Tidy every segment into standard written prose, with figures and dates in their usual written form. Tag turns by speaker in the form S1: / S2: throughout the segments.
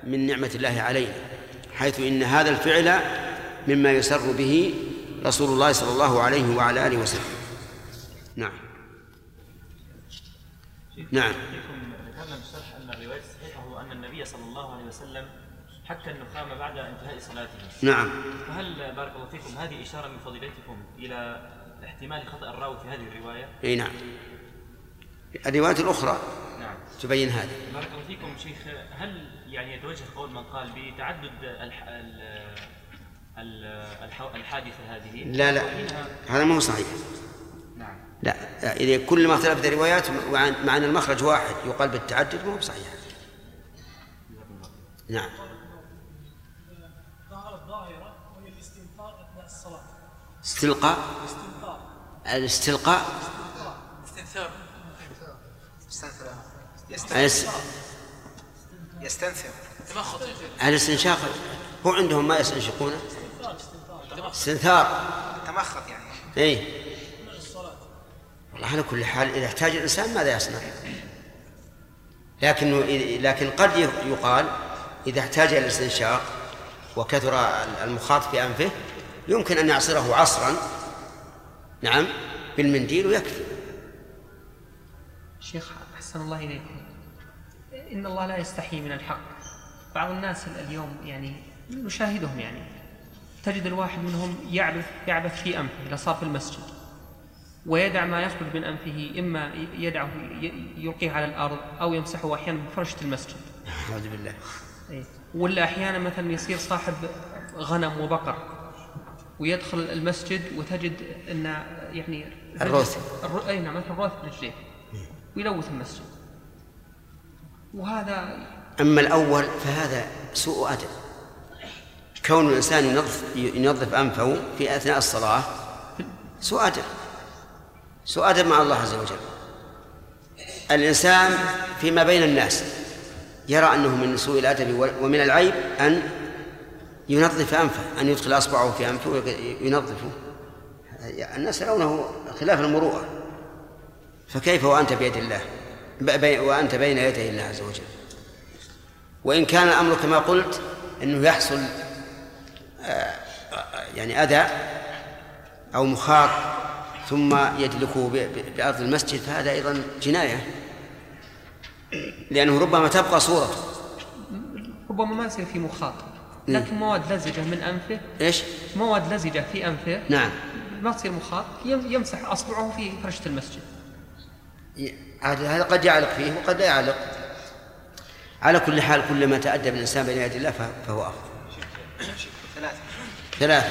S1: من نعمة الله علينا، حيث إن هذا الفعل مما يسر به رسول الله صلى الله عليه وعلى آله وسلم. نعم. نعم.
S2: ذكرنا بالشرح أن الرواية الصحيحة هو أن النبي صلى الله عليه وسلم حكى النخام بعد انتهاء صلاته.
S1: نعم.
S2: فهل بارك الله فيكم هذه إشارة من فضيلتكم إلى احتمال خطأ الراوي في هذه الرواية؟
S1: أي نعم. الروايات الأخرى نعم تبين هذا.
S2: بارك الله فيكم شيخ، هل يعني يتوجه قول من قال بتعدد الحادثة هذه؟
S1: لا هذا ما هو صحيح.
S2: نعم.
S1: لا، إذا كل ما اختلفت الروايات مع أن المخرج واحد يقال بالتعدد ما هو صحيح. نعم.
S3: الظاهرة وهي الاستنثار أثناء الصلاة.
S1: استلقاء. الاستلقاء.
S3: استنثار.
S4: يستنثر.
S1: الاستنشاق هو عندهم ما يستنشقونه. استنثار.
S4: تمخط يعني.
S1: اي. والله على كل حال إذا احتاج الإنسان ماذا يصنع؟ لكن قد يقال إذا احتاج إلى الاستنشاق وكثر المخاط في أنفه يمكن أن يعصره عصرا نعم بالمنديل ويكفي.
S5: شيخ أحسن الله إليكم، إن الله لا يستحي من الحق. بعض الناس اليوم يعني نشاهدهم يعني تجد الواحد منهم يعبث في أنفه إذا صار في المسجد ويدع ما يخرج من أنفه، إما يدعه يلقيه على الأرض أو يمسحه أحيانا بفرشة المسجد.
S1: أعوذ بالله.
S5: ولا أحيانا مثلا يصير صاحب غنم وبقر ويدخل المسجد وتجد أن يعني
S1: الروث.
S5: أي نعم، مثل الروث برجليه ويلوث المسجد. وهذا
S1: أما الأول فهذا سوء أدب، كون الإنسان ينظف أنفه في أثناء الصلاة سوء أدب، سوء أدب مع الله عز وجل. الإنسان فيما بين الناس يرى أنه من سوء الأدب ومن العيب أن ينظف أنفه، أن يدخل أصبعه في أنفه وينظفه. الناس يرونه خلاف المروءة، فكيف وأنت بيد الله وأنت بين يدي الله عز وجل؟ وإن كان الأمر كما قلت أنه يحصل يعني أذى أو مخاط ثم يدلكه بأرض المسجد فهذا أيضا جناية، لأنه ربما تبقى صورته،
S5: ربما ما يصير في مخاط، لكن مواد لزجة من أنفه.
S1: إيش؟
S5: مواد لزجة في أنفه.
S1: نعم.
S5: ما تصير مخاط، يمسح أصبعه في فرشة المسجد.
S1: هذا قد يعلق فيه وقد لا يعلق. على كل حال كلما تأدب الإنسان بين يدي الله فهو أفضل. ثلاثة.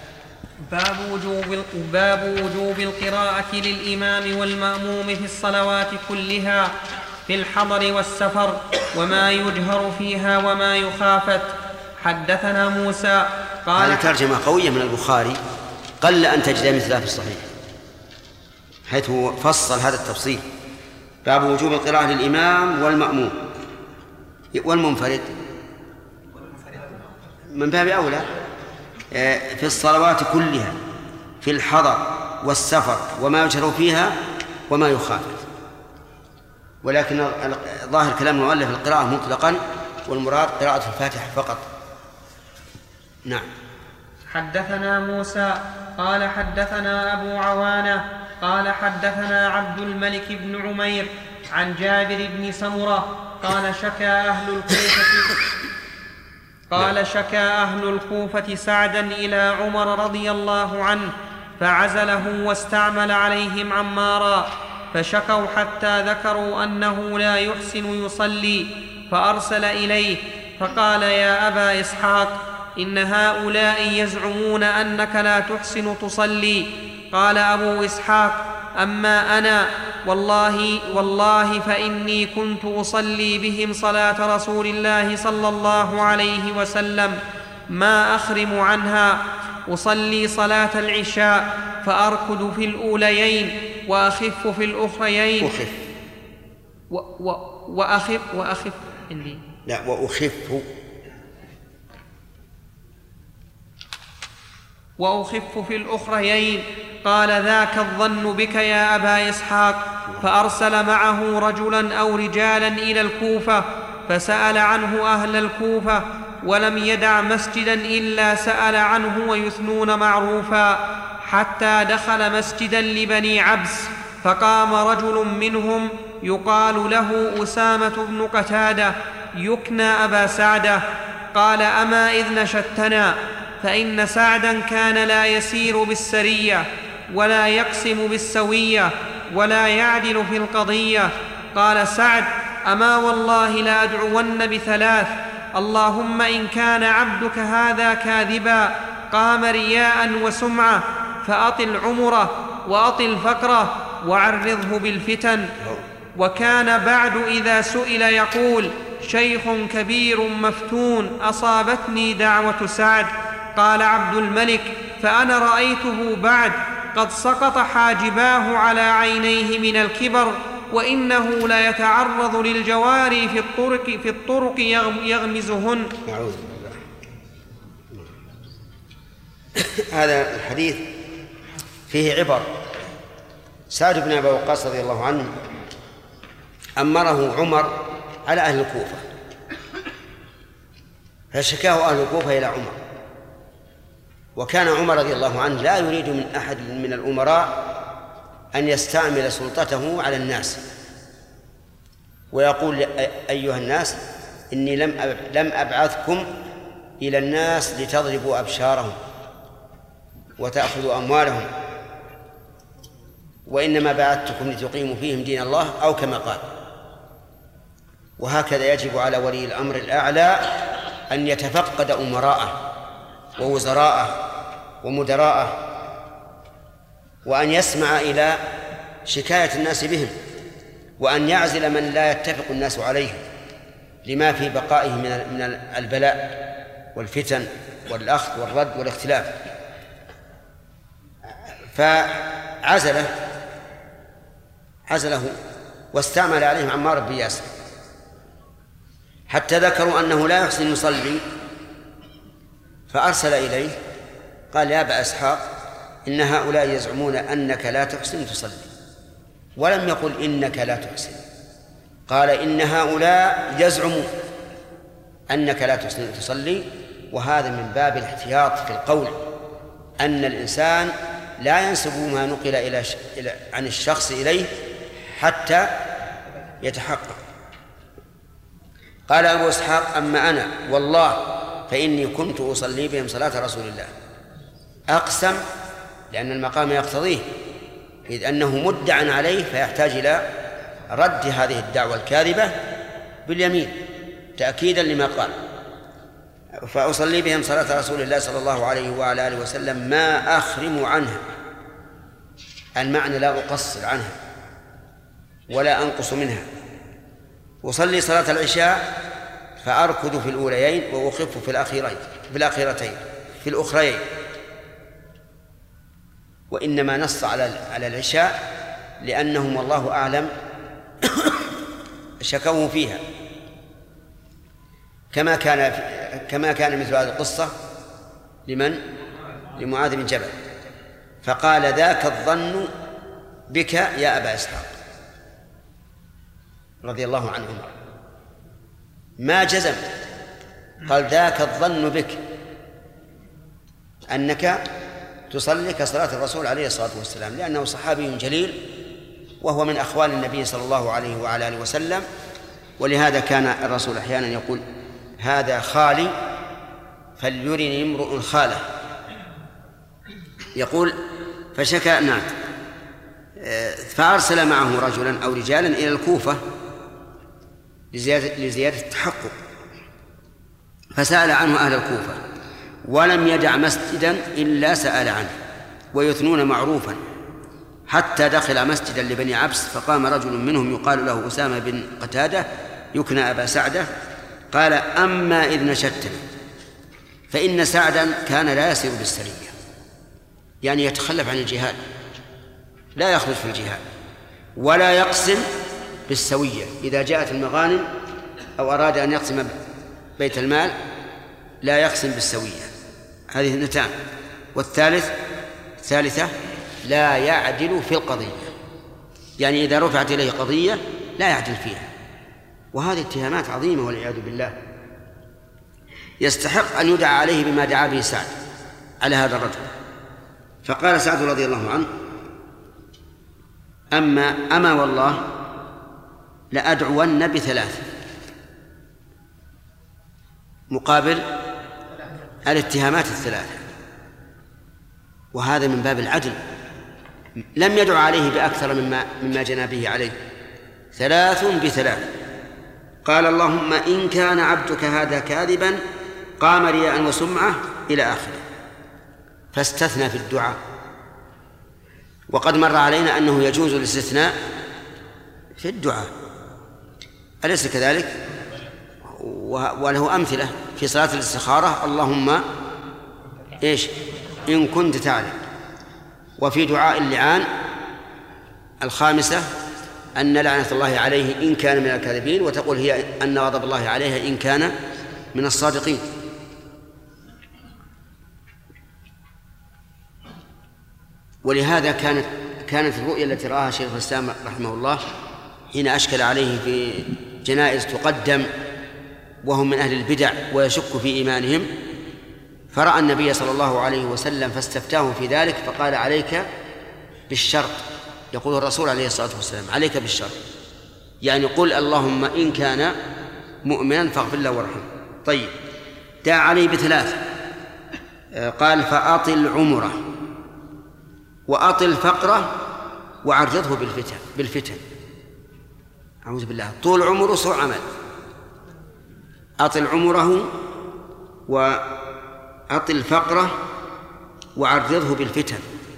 S5: باب وجوب القراءة للإمام والمأموم في الصلوات كلها في الحضر والسفر وما يجهر فيها وما يخافت. حدثنا موسى قال.
S1: هذه ترجمة قوية من البخاري قل أن تجد مثلها في الصحيح، حيث فصل هذا التفصيل. باب وجوب القراءة للإمام والمأموم والمنفرد من باب أولى في الصلوات كلها في الحضر والسفر وما يجهر فيها وما يخافت. ولكن ظاهر كلام المؤلف القراءة مطلقا والمراد قراءة الفاتحة فقط. نعم.
S5: حدثنا موسى قال حدثنا أبو عوانة قال حدثنا عبد الملك بن عمير عن جابر بن سمرة قال شكى أهل الكوفة سعدا إلى عمر رضي الله عنه فعزله واستعمل عليهم عمارا، فشكوا حتى ذكروا أنه لا يحسن يصلي، فأرسل إليه فقال يا أبا إسحاق إن هؤلاء يزعمون أنك لا تحسن تصلي. قال أبو إسحاق أما أنا والله فإني كنت أصلي بهم صلاة رسول الله صلى الله عليه وسلم ما أخرم عنها، أصلي صلاة العشاء فأركض في الأوليين وأخف في الأخريين وأخف عندي
S1: لا
S5: وأخف في الأخريين. قال ذاك الظن بك يا أبا إسحاق، فأرسل معه رجلا أو رجالا إلى الكوفة فسأل عنه أهل الكوفة، ولم يدع مسجدا إلا سأل عنه ويثنون معروفا، حتى دخل مسجدا لبني عبس، فقام رجل منهم يقال له أسامة بن قتادة يكنى أبا سعدة، قال: أما إذ نشدتنا، فإن سعدا كان لا يسير بالسرية ولا يقسم بالسوية ولا يعدل في القضية. قال سعد: أما والله لا أدعون بثلاث: اللهم إن كان عبدك هذا كاذبا قام رياء وسمعة فأطل عمره وأطل فقره وعرضه بالفتن. وكان بعد إذا سئل يقول: شيخ كبير مفتون أصابتني دعوة سعد. قال عبد الملك: فأنا رأيته بعد قد سقط حاجباه على عينيه من الكبر، وإنه لا يتعرض للجواري في الطرق يغمزهن.
S1: أعوذ بالله. هذا الحديث فيه عبر. سعد بن أبي وقاص رضي الله عنه أمره عمر على أهل الكوفة، فشكاه أهل الكوفة إلى عمر، وكان عمر رضي الله عنه لا يريد من أحد من الأمراء أن يستعمل سلطته على الناس ويقول: أيها الناس إني لم أبعثكم إلى الناس لتضربوا أبشارهم وتأخذوا أموالهم، وإنما بعثتكم لتقيموا فيهم دين الله، أو كما قال. وهكذا يجب على ولي الأمر الأعلى أن يتفقد أمراءه ووزراءه ومدراءه، وأن يسمع إلى شكاية الناس بهم، وأن يعزل من لا يتفق الناس عليه لما في بقائه من البلاء والفتن والأخذ والرد والاختلاف. فعزله واستعمل عليهم عمار بن ياسر، حتى ذكروا أنه لا يحسن يصلي، فأرسل إليه قال: يا أبا إسحاق، إن هؤلاء يزعمون أنك لا تحسن تصلي، ولم يقل إنك لا تحسن، قال: إن هؤلاء يزعمون أنك لا تحسن تصلي. وهذا من باب الاحتياط في القول، أن الإنسان لا ينسب ما نقل عن الشخص إليه حتى يتحقق. قال أبو إسحاق: أما أنا والله فإني كنت أصلي بهم صلاة رسول الله. أقسم لأن المقام يقتضيه، إذ أنه مدعى عليه فيحتاج إلى رد هذه الدعوة الكاذبة باليمين تأكيدا لما قال. فأصلي بهم صلاة رسول الله صلى الله عليه وعلى آله وسلم ما أخرم عنها، المعنى لا أقصر عنها ولا أنقص منها. أصلي صلاة العشاء فأركض في الأوليين وأخف في الأخريين. وإنما نص على العشاء لأنهم والله أعلم شكوه فيها، كما كان مثل هذه القصة لمعاذ بن جبل، فقال: ذاك الظن بك يا أبا إسحاق رضي الله عنهما، ما جزم، قال: ذاك الظن بك أنك تصلي كصلاة الرسول عليه الصلاة والسلام، لأنه صحابي جليل وهو من أخوال النبي صلى الله عليه وعلى آله وسلم. ولهذا كان الرسول أحيانا يقول: هذا خالي فليرني امرؤ خاله. يقول: فشكى فأرسل معه رجلا أو رجالا إلى الكوفة لزيادة التحقق، فسأل عنه أهل الكوفة، ولم يدع مسجدا إلا سأل عنه ويثنون معروفا، حتى دخل مسجدا لبني عبس، فقام رجل منهم يقال له أسامة بن قتادة يكنى أبا سعدة، قال: أما إذ نشدتنا، فإن سعدا كان لا يسير بالسرية، يعني يتخلف عن الجهاد، لا يخرج في الجهاد، ولا يقسم بالسوية، إذا جاءت المغانم أو أراد أن يقسم بيت المال لا يقسم بالسوية. هذه اثنتان. والثالثة لا يعدل في القضية، يعني إذا رفعت إليه قضية لا يعدل فيها، وهذه اتهامات عظيمة والعياذ بالله. يستحق أن يدعى عليه بما دعا به سعد على هذا الرجل. فقال سعد رضي الله عنه: أما والله لأدعون بثلاث، مقابل الاتهامات الثلاثة، وهذا من باب العدل. لم يدع عليه بأكثر مما جنى به عليه، 3 بثلاث. قال: اللهم إن كان عبدك هذا كاذبا قام رياء وسمعة إلى آخره، فاستثنى في الدعاء. وقد مر علينا أنه يجوز الاستثناء في الدعاء، أليس كذلك؟ وله أمثلة في صلاة الاستخارة: اللهم إيش إن كنت تعلم. وفي دعاء اللعان 5 أن لعنة الله عليه إن كان من الكاذبين، وتقول هي أن غضب الله عليها إن كان من الصادقين. ولهذا كانت الرؤيا التي رآها شيخ الإسلام رحمه الله حين أشكل عليه في جنائز تقدم وهم من أهل البدع ويشك في إيمانهم، فرأى النبي صلى الله عليه وسلم فاستفتاه في ذلك فقال: عليك بالشرط. يقول الرسول عليه الصلاة والسلام: عليك بالشرط، يعني قل اللهم إن كان مؤمنا فاغفر له وارحمه. طيب، دعا عليه ب3، قال: فأطل عمره وأطل فقره وعرضه بالفتن. أعوذ بالله، طول عمره سوء عمل، أطل عمره وأطل فقره وعرضه بالفتن.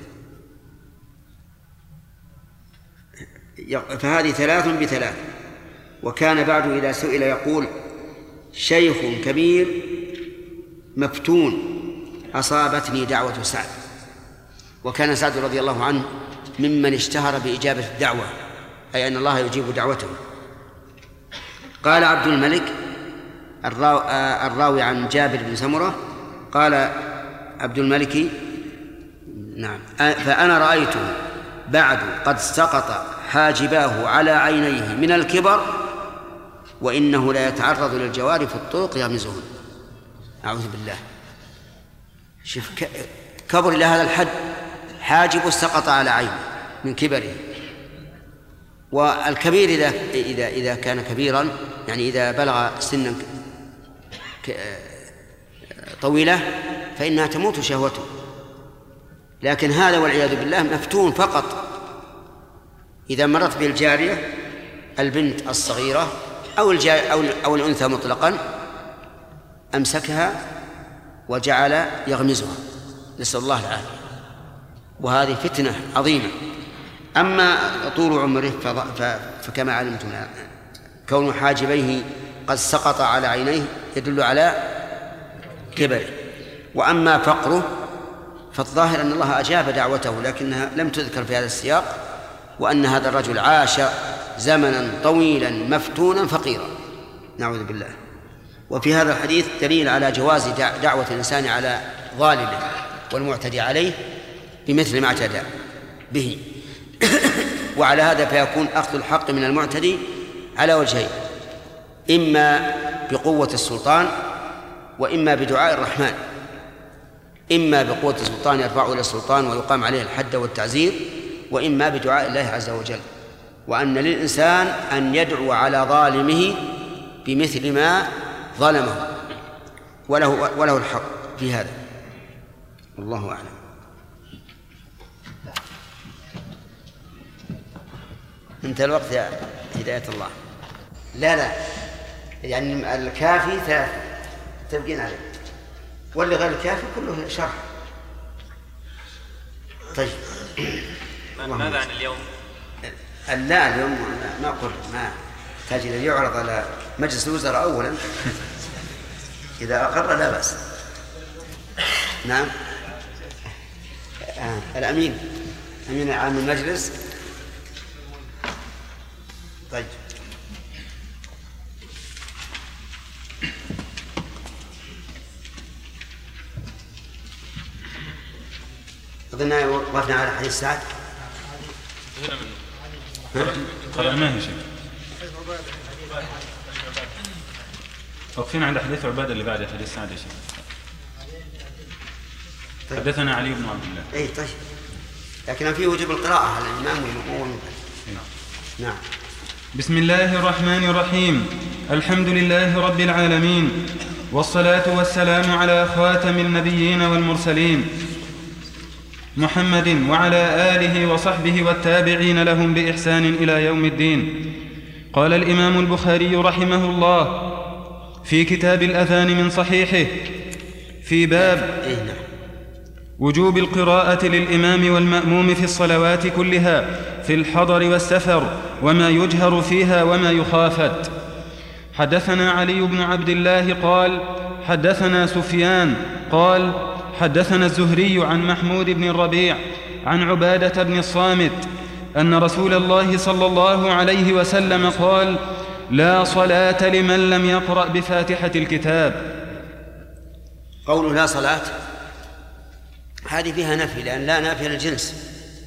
S1: فهذه 3 بثلاث. وكان بعد إذا سئل يقول: شيخ كبير مفتون أصابتني دعوة سعد. وكان سعد رضي الله عنه ممن اشتهر بإجابة الدعوة، أي أن الله يجيب دعوته. قال عبد الملك الراوي عن جابر بن سمرة، قال عبد الملك: نعم، فأنا رأيته بعد قد سقط حاجباه على عينيه من الكبر، وإنه لا يتعرض للجوار في الطرق يغمزهن. أعوذ بالله، شوف كبر إلى هذا الحد، حاجب سقط على عينه من كبره. والكبير إذا كان كبيرا، يعني إذا بلغ سنا طويلة، فإنها تموت شهوته. لكن هذا والعياذ بالله مفتون فقط. إذا مرت بالجارية البنت الصغيرة أو الأنثى مطلقا أمسكها وجعل يغمزها، نسأل الله العافية، وهذه فتنة عظيمة. أما طول عمره فكما علمتم كون حاجبيه قد سقط على عينيه يدل على كبره. وأما فقره فالظاهر أن الله أجاب دعوته، لكنها لم تذكر في هذا السياق، وأن هذا الرجل عاش زمنا طويلا مفتونا فقيرا، نعوذ بالله. وفي هذا الحديث دليل على جواز دعوة الإنسان على ظالمه والمعتدي عليه بمثل ما اعتدى به. وعلى هذا فيكون أخذ الحق من المعتدي على وجهين: إما بقوة السلطان وإما بدعاء الرحمن. إما بقوة السلطان يرفعه إلى السلطان ويقام عليه الحد والتعزير، وإما بدعاء الله عز وجل. وأن للإنسان أن يدعو على ظالمه بمثل ما ظلمه، وله الحق في هذا. الله أعلم. انتهى الوقت يا هداية الله. لا يعني الكافي 3 تبقين عليه، واللي غير الكافي كله شرح. طيب،
S2: ماذا عن اليوم؟
S1: لا، اليوم ما قلت، ما تجد يعرض على مجلس الوزراء أولا، إذا أقر لا بأس. نعم، الأمين عام المجلس. طيب، أظن وقفنا على حديث سعد.
S6: قرأناه شيء. وقفين عند حديث عبادة اللي بعد حديث سعد يا شيخ. حدثنا علي بن عبد الله.
S1: اي طيب، لكن في وجوب القراءة على الإمام والمأموم. نعم.
S6: بسم الله الرحمن الرحيم. الحمد لله رب العالمين، والصلاة والسلام على خاتم النبيين والمرسلين محمد وعلى آله وصحبه والتابعين لهم بإحسان إلى يوم الدين. قال الإمام البخاري رحمه الله في كتاب الأذان من صحيحه في باب وجوب القراءة للإمام والمأموم في الصلوات كلها في الحضر والسفر وما يجهر فيها وما يخافت. حدثنا علي بن عبد الله قال حدثنا سفيان قال حدثنا الزهري عن محمود بن الربيع عن عبادة بن الصامت أن رسول الله صلى الله عليه وسلم قال لا صلاة لمن لم يقرأ بفاتحة الكتاب.
S1: قوله لا صلاة هذه فيها نفي، لأن لا نافية للجنس،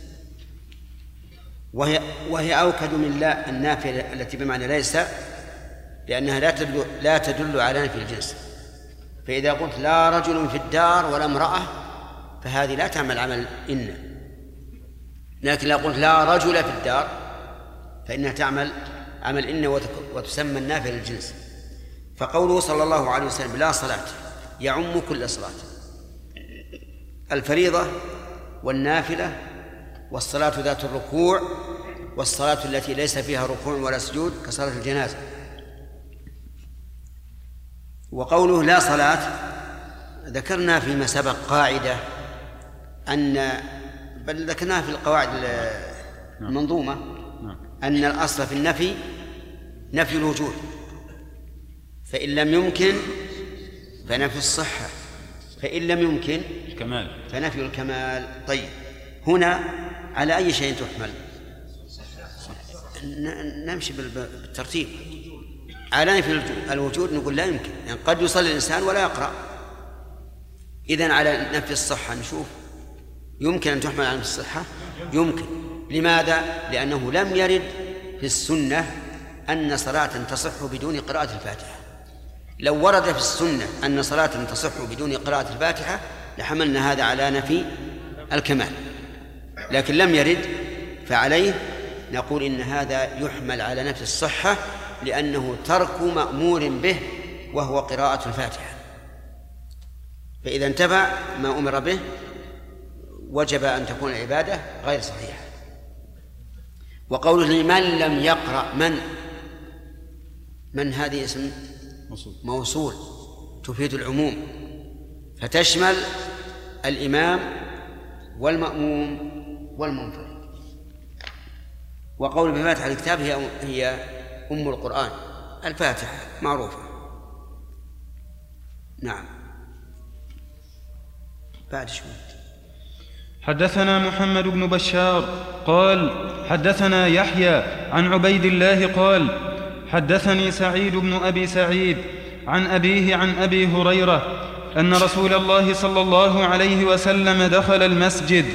S1: وهي أوكد من لا النافية التي بمعنى ليس، لأنها لا تدل على نفي الجنس. فإذا قلت لا رجل في الدار ولا امرأة فهذه لا تعمل عمل إن، لكن لو قلت لا رجل في الدار فإنها تعمل عمل إن وتسمى النافية للجنس. فقوله صلى الله عليه وسلم لا صلاة يعم كل صلاة، الفريضة والنافلة والصلاة ذات الركوع والصلاة التي ليس فيها ركوع ولا سجود كصلاة الجنازة. وقوله لا صلاة ذكرنا فيما سبق قاعدة بل ذكرناها في القواعد المنظومة أن الأصل في النفي نفي الوجود، فإن لم يمكن فنفي الصحة، فإن لم يمكن
S6: الكمال
S1: فنفي الكمال. طيب هنا على أي شيء تحمل؟ نمشي بالترتيب. على نفي الوجود نقول لا يمكن، يعني قد يصلي الإنسان ولا يقرأ. إذن على نفي الصحة نشوف يمكن أن تحمل على نفي الصحة؟ يمكن. لماذا؟ لأنه لم يرد في السنة أن صلاة تصح بدون قراءة الفاتحة. لو ورد في السنة أن صلاة تصح بدون قراءة الفاتحة لحملنا هذا على نفي الكمال، لكن لم يرد، فعليه نقول إن هذا يحمل على نفي الصحة، لأنه ترك مأمور به وهو قراءة الفاتحة. فإذا انتفع ما أمر به وجب أن تكون العبادة غير صحيحة. وقوله لمن لم يقرأ، من هذه اسم موصول تفيد العموم، فتشمل الإمام والمأموم والمنفرد. وقول بفاتحة الكتاب هي أم القرآن، الفاتحة معروفة. نعم. بعد شوي.
S6: حدثنا محمد بن بشار قال حدثنا يحيى عن عبيد الله قال حدثني سعيد بن أبي سعيد عن أبيه عن أبي هريرة أن رسول الله صلى الله عليه وسلم دخل المسجد،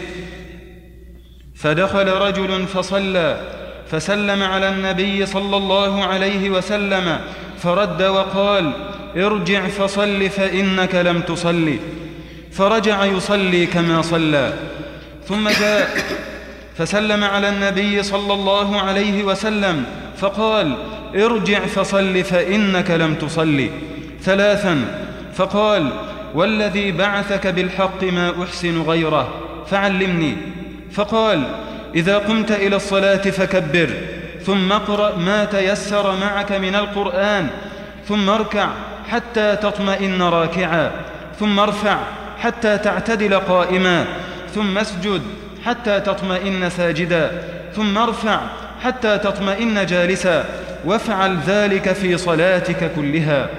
S6: فدخل رجل فصلى، فسلم على النبي صلى الله عليه وسلم فرد وقال ارجع فصل فإنك لم تصلي، فرجع يصلي كما صلى. ثم جاء فسلم على النبي صلى الله عليه وسلم فقال ارجع فصل فإنك لم تصلي ثلاثا، فقال والذي بعثك بالحق ما أحسن غيره فعلمني. فقال إذا قمت إلى الصلاة فكبر، ثم اقرأ ما تيسر معك من القرآن، ثم اركع حتى تطمئن راكعا، ثم ارفع حتى تعتدل قائما، ثم اسجد حتى تطمئن ساجدا، ثم ارفع حتى تطمئن جالسا، وافعل ذلك في صلاتك كلها.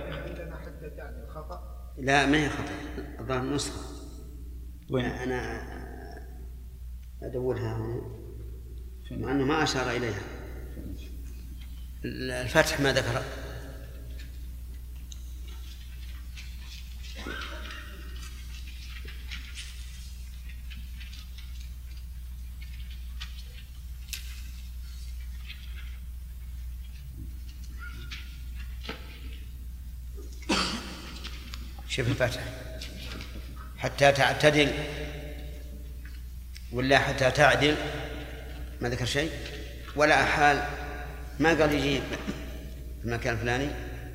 S1: لا ما هي خطأ، الظاهر نسخة. أنا أدورها هنا مع أنه ما أشار إليها. الفتح ما ذكر. شوف الفتح حتى تعتدل ولا حتى تعدل، ما ذكر شيء ولا أحال، ما قال يجيب في المكان الفلاني.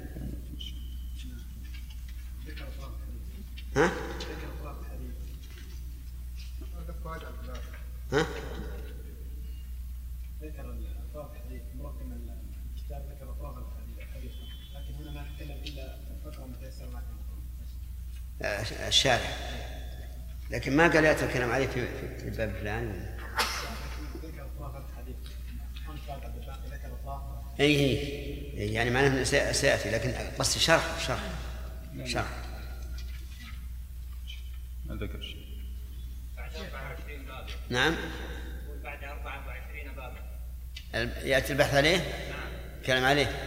S1: ها؟ ها؟
S3: ذكر الأطراف الحديث مرقم الكتاب، ذكر أطراف الحديث، لكن هنا ما نتكلم إلا الفقرة متيسر معكم
S1: الشارع، لكن ما قال يأتي الكلام عليه في الباب الفلاني.
S3: ذكر أطراف الحديث، ذكر أطراف.
S1: أي يعني معناه سيأتي، لكن قصدي شرح.
S6: ما ذكر شيء.
S7: بعد 24 باب.
S1: نعم.
S7: بعد 24 بابا.
S1: يأتي البحث عليه؟
S7: نعم.
S1: كلام عليه؟ نعم.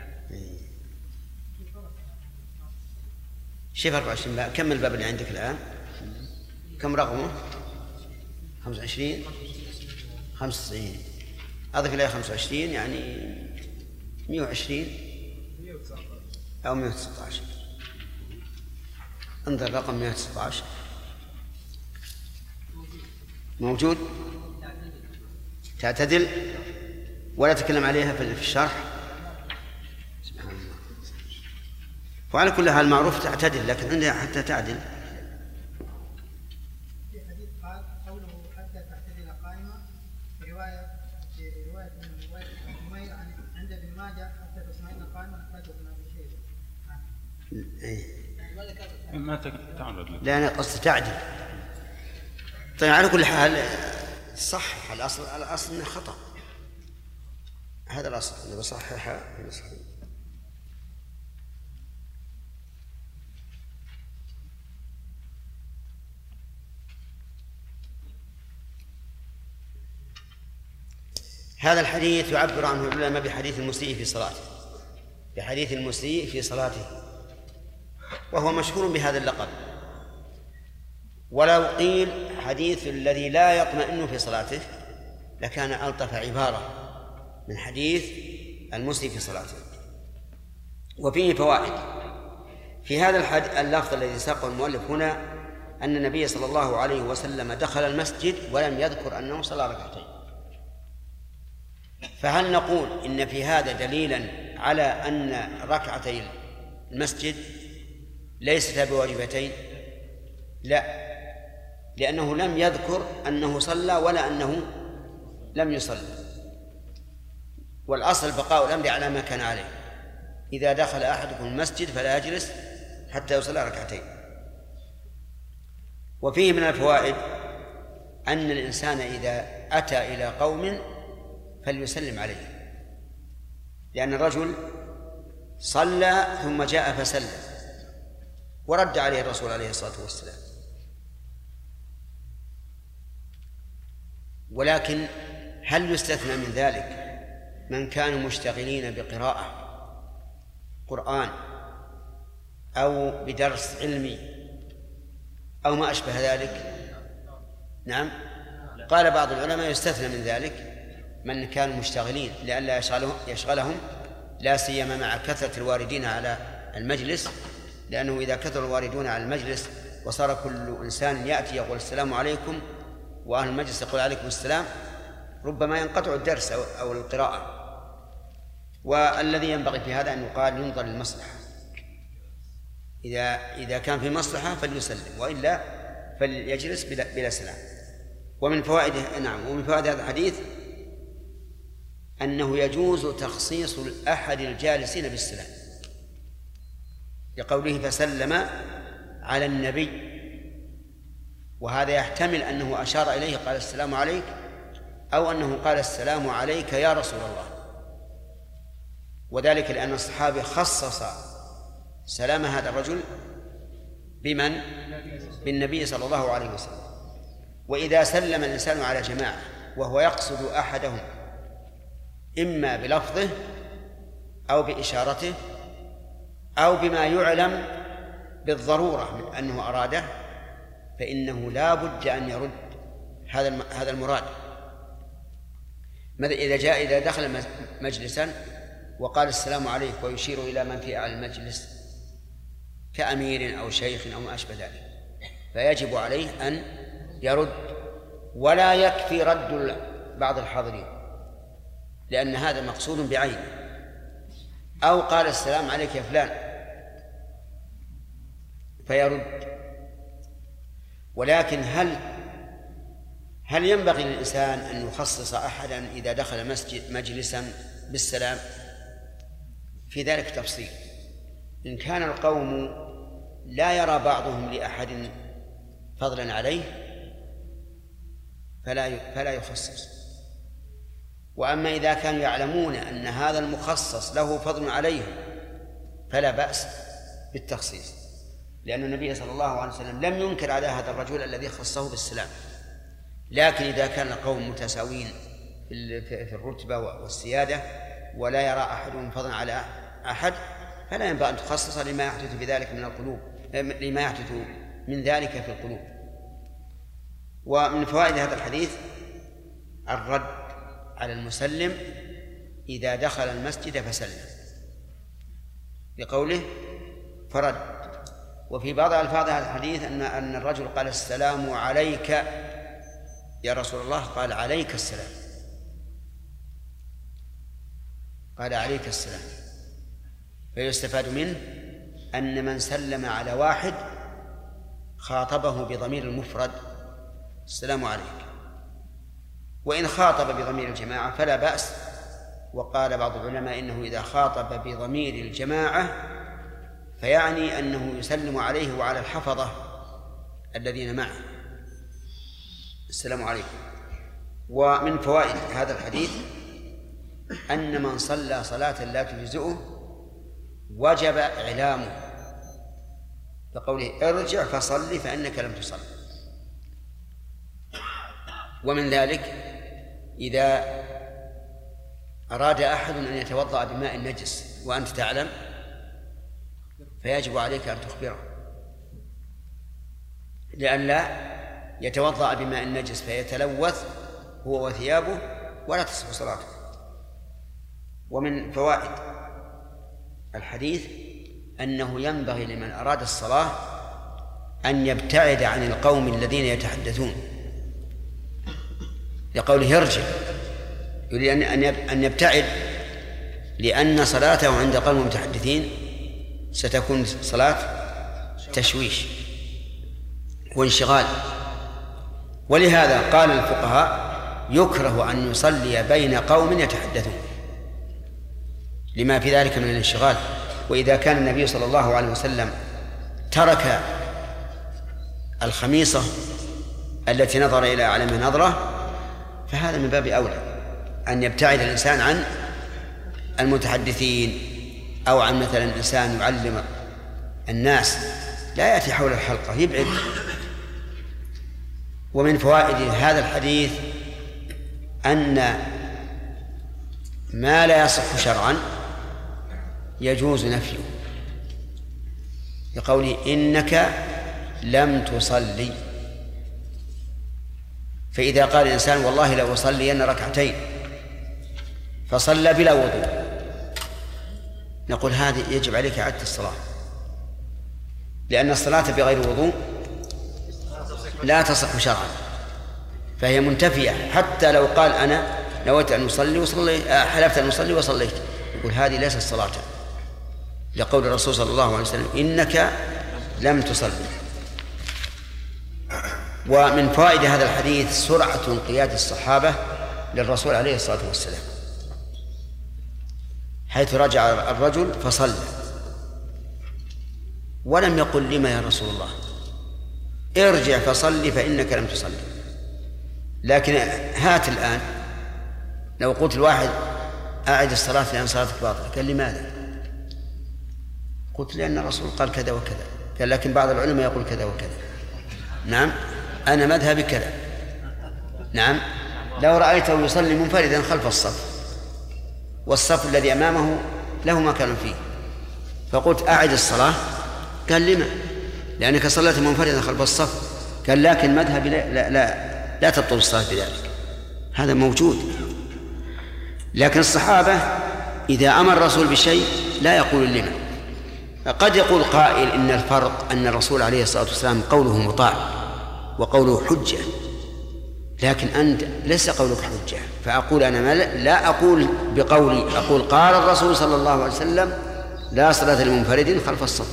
S1: شوف 24 باب، كم الباب اللي عندك الآن؟ كم رقمه؟ 25 95 أضف إليه 25 يعني 120 أو 119. انظر رقم 119 موجود. تعتدل ولا تكلم عليها في الشرح. سبحان الله. وعلى كل حال معروف تعتدل، لكن عندها حتى تعدل.
S8: في حديث قال قوله حتى تعتدل قائمة، في رواية عمير عند ابن ماجه حتى تطمئن قائمة أخرجه ابن أبي شيبة.
S6: ما تعرض لك.
S1: لا أنا قصدي تعدل. طيب على كل حال صح، الأصل إنه خطأ، هذا الأصل إنه بصححها في صحيح. هذا الحديث يعبر عنه العلماء بحديث المسيء في صلاته، بحديث المسيء في صلاته، وهو مشهور بهذا اللقب. ولو قيل حديث الذي لا يطمئن في صلاته لكان ألطف عبارة من حديث المسيء في صلاته. وفيه فوائد. في هذا اللفظ الذي ساقه المؤلف هنا أن النبي صلى الله عليه وسلم دخل المسجد ولم يذكر أنه صلى ركعتين. فهل نقول إن في هذا دليلا على أن ركعتي المسجد ليستا بواجبتين؟ لا، لأنه لم يذكر أنه صلى ولا أنه لم يصلي، والأصل بقاء الأمر على ما كان عليه. إذا دخل أحدكم المسجد فلا يجلس حتى يصلي ركعتين. وفيه من الفوائد أن الإنسان إذا أتى إلى قوم فليسلم عليه، لأن الرجل صلى ثم جاء فسلم ورد عليه الرسول عليه الصلاة والسلام. ولكن هل يستثنى من ذلك من كانوا مشتغلين بقراءة قرآن أو بدرس علمي أو ما أشبه ذلك؟ نعم، قال بعض العلماء يستثنى من ذلك من كانوا مشتغلين لئلا يشغلهم، لا سيما مع كثرة الواردين على المجلس، لأنه إذا كثر الواردون على المجلس وصار كل إنسان يأتي يقول السلام عليكم وأهل المجلس يقول عليكم السلام، ربما ينقطع الدرس أو القراءة. والذي ينبغي في هذا أن يقال ينظر للمصلحة، إذا كان في مصلحة فليسلم، وإلا فليجلس بلا سلام. ومن فوائد هذا الحديث أنه يجوز تخصيص أحد الجالسين بالسلام، لقوله فسلم على النبي، وهذا يحتمل أنه أشار إليه قال السلام عليك، أو أنه قال السلام عليك يا رسول الله، وذلك لأن الصحابي خصص سلام هذا الرجل بمن؟ بالنبي صلى الله عليه وسلم. وإذا سلم الإنسان على جماعة وهو يقصد أحدهم إما بلفظه أو بإشارته أو بما يعلم بالضرورة من أنه أراده، فإنه لا بد أن يرد هذا المراد. إذا دخل مجلسا وقال السلام عليك ويشير إلى من في أعلى المجلس، كأمير أو شيخ أو ما أشبه ذلك، فيجب عليه أن يرد، ولا يكفي رد بعض الحاضرين، لأن هذا مقصود بعينه. أو قال السلام عليك يا فلان فيرد. ولكن هل ينبغي للإنسان أن يخصص أحدا إذا دخل مجلسا بالسلام؟ في ذلك تفصيل. إن كان القوم لا يرى بعضهم لأحد فضلا عليه فلا يخصص. وأما إذا كانوا يعلمون أن هذا المخصص له فضل عليهم فلا بأس بالتخصيص، لأن النبي صلى الله عليه وسلم لم ينكر على هذا الرجل الذي خصه بالسلام. لكن إذا كان القوم متساوين في الرتبة والسيادة ولا يرى أحدهم فضلا على أحد فلا ينبغي أن تخصص لما يحدث في ذلك من القلوب، لما يحدث من ذلك في القلوب. ومن فوائد هذا الحديث الرد على المسلم إذا دخل المسجد فسلم، بقوله فرد. وفي بعض ألفاظ هذا الحديث أن الرجل قال السلام عليك يا رسول الله، قال عليك السلام، قال عليك السلام. فيستفاد منه أن من سلم على واحد خاطبه بضمير المفرد السلام عليك، وإن خاطب بضمير الجماعة فلا بأس. وقال بعض العلماء إنه إذا خاطب بضمير الجماعة فيعني أنه يسلم عليه وعلى الحفظة الذين معه السلام عليكم. ومن فوائد هذا الحديث أن من صلى صلاة لا تجزئه وجب إعلامه، بقوله ارجع فصل فإنك لم تصل. ومن ذلك إذا أراد أحد أن يتوضأ بماء نجس وأنت تعلم فيجب عليك أن تخبره، لئلا يتوضأ بماء نجس فيتلوث هو وثيابه ولا تصح صلاته. ومن فوائد الحديث أنه ينبغي لمن أراد الصلاة أن يبتعد عن القوم الذين يتحدثون، لقوله يرجع، يريد أن يبتعد، لأن صلاته عند قوم المتحدثين ستكون صلاة تشويش وانشغال. ولهذا قال الفقهاء يكره أن يصلي بين قوم يتحدثون لما في ذلك من الانشغال. وإذا كان النبي صلى الله عليه وسلم ترك الخميصة التي نظر إلى أعلم نظرة فهذا من باب أولى أن يبتعد الإنسان عن المتحدثين، أو عن مثلا إنسان يعلم الناس لا يأتي حول الحلقة، يبعد. ومن فوائد هذا الحديث أن ما لا يصح شرعا يجوز نفيه، لقوله إنك لم تصلي. فإذا قال الإنسان والله لو أصلين ركعتين فصلى بلا وضوء نقول هذه يجب عليك إعادة الصلاة، لأن الصلاة بغير وضوء لا تصح شرعا، فهي منتفية. حتى لو قال أنا نويت أن أصلي حلفت أن أصلي وصليت، يقول هذه ليست صلاة، لقول الرسول صلى الله عليه وسلم إنك لم تصلي. ومن فوائد هذا الحديث سرعة انقياد الصحابة للرسول عليه الصلاة والسلام، حيث رجع الرجل فصلى ولم يقل لما يا رسول الله ارجع فصلي فإنك لم تصلي. لكن هات الآن لو قلت الواحد أعد الصلاة لأن صلاتك باطلة، قال لماذا؟ قلت لأن الرسول قال كذا وكذا، قال لكن بعض العلماء يقول كذا وكذا. نعم أنا مذهبي كذا. نعم لو رأيته يصلي منفردا خلف الصف والصف الذي أمامه له مكان فيه فقلت أعد الصلاة، قال لما؟ لأنك صليت منفردا خلف الصف. قال لكن مذهبي لا تبطل الصلاة بذلك. هذا موجود. لكن الصحابة إذا أمر الرسول بشيء لا يقول لما، قد يقول قائل إن الفرق أن الرسول عليه الصلاة والسلام قوله مطاع وقوله حجة، لكن أنت ليس قولك حجة، فأقول أنا لا أقول بقولي، أقول قال الرسول صلى الله عليه وسلم لا صلاة لمنفرد خلف الصف.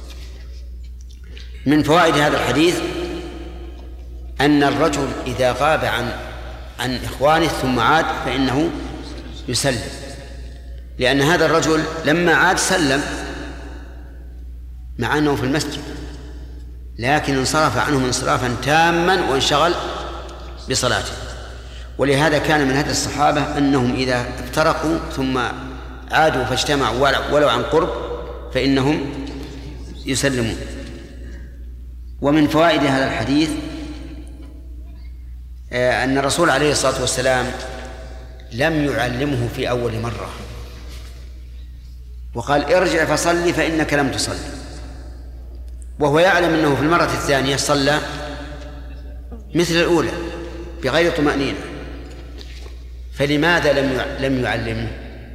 S1: من فوائد هذا الحديث أن الرجل إذا غاب عن إخوانه ثم عاد فإنه يسلم، لأن هذا الرجل لما عاد سلم مع أنه في المسجد، لكن انصرف عنهم انصرافا تاما وانشغل بصلاته. ولهذا كان من هدي الصحابة أنهم إذا افترقوا ثم عادوا فاجتمعوا ولو عن قرب فإنهم يسلمون. ومن فوائد هذا الحديث أن الرسول عليه الصلاة والسلام لم يعلمه في أول مرة، وقال ارجع فصلي فإنك لم تصلي، وهو يعلم أنه في المرة الثانية صلى مثل الأولى بغير طمأنينة، فلماذا لم يعلمه؟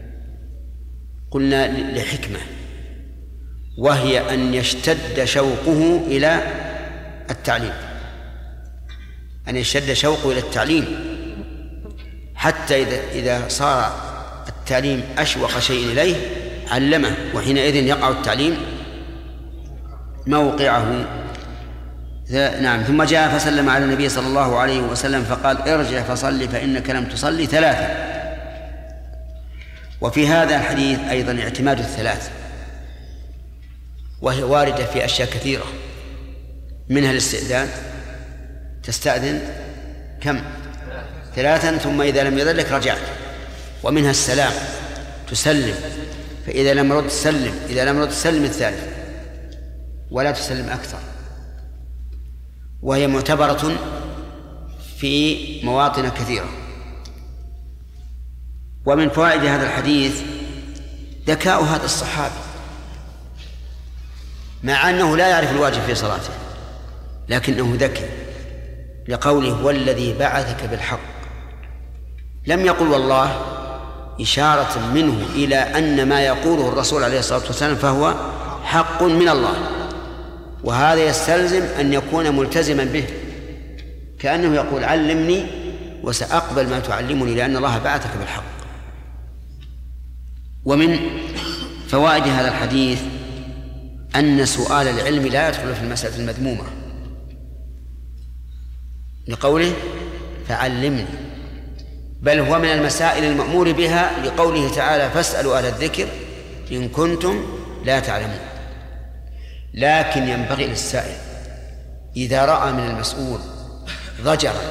S1: قلنا لحكمة، وهي أن يشتد شوقه إلى التعليم، أن يشتد شوقه إلى التعليم، حتى إذا صار التعليم أشوق شيء إليه علمه، وحينئذ يقع التعليم موقعه. نعم. ثم جاء فسلم على النبي صلى الله عليه وسلم فقال ارجع فصلي فإنك لم تصلي 3. وفي هذا الحديث أيضا اعتماد الثلاث، وهي واردة في أشياء كثيرة، منها الاستئذان، تستأذن كم؟ 3 ثم إذا لم يذلك رجعت. ومنها السلام، تسلم، فإذا لم يرد تسلم، إذا لم يرد تسلم الثالث ولا تسلم أكثر، وهي معتبرة في مواطن كثيرة. ومن فوائد هذا الحديث ذكاء هذا الصحابي، مع أنه لا يعرف الواجب في صلاته لكنه ذكي، لقوله والذي بعثك بالحق، لم يقل والله، إشارة منه إلى أن ما يقوله الرسول عليه الصلاة والسلام فهو حق من الله، وهذا يستلزم أن يكون ملتزما به، كأنه يقول علمني وسأقبل ما تعلمني لأن الله بعثك بالحق. ومن فوائد هذا الحديث أن سؤال العلم لا يدخل في المسألة المذمومة، لقوله فعلمني، بل هو من المسائل المأمور بها، لقوله تعالى فاسألوا أهل الذكر إن كنتم لا تعلمون. لكن ينبغي للسائل إذا رأى من المسؤول ضجرا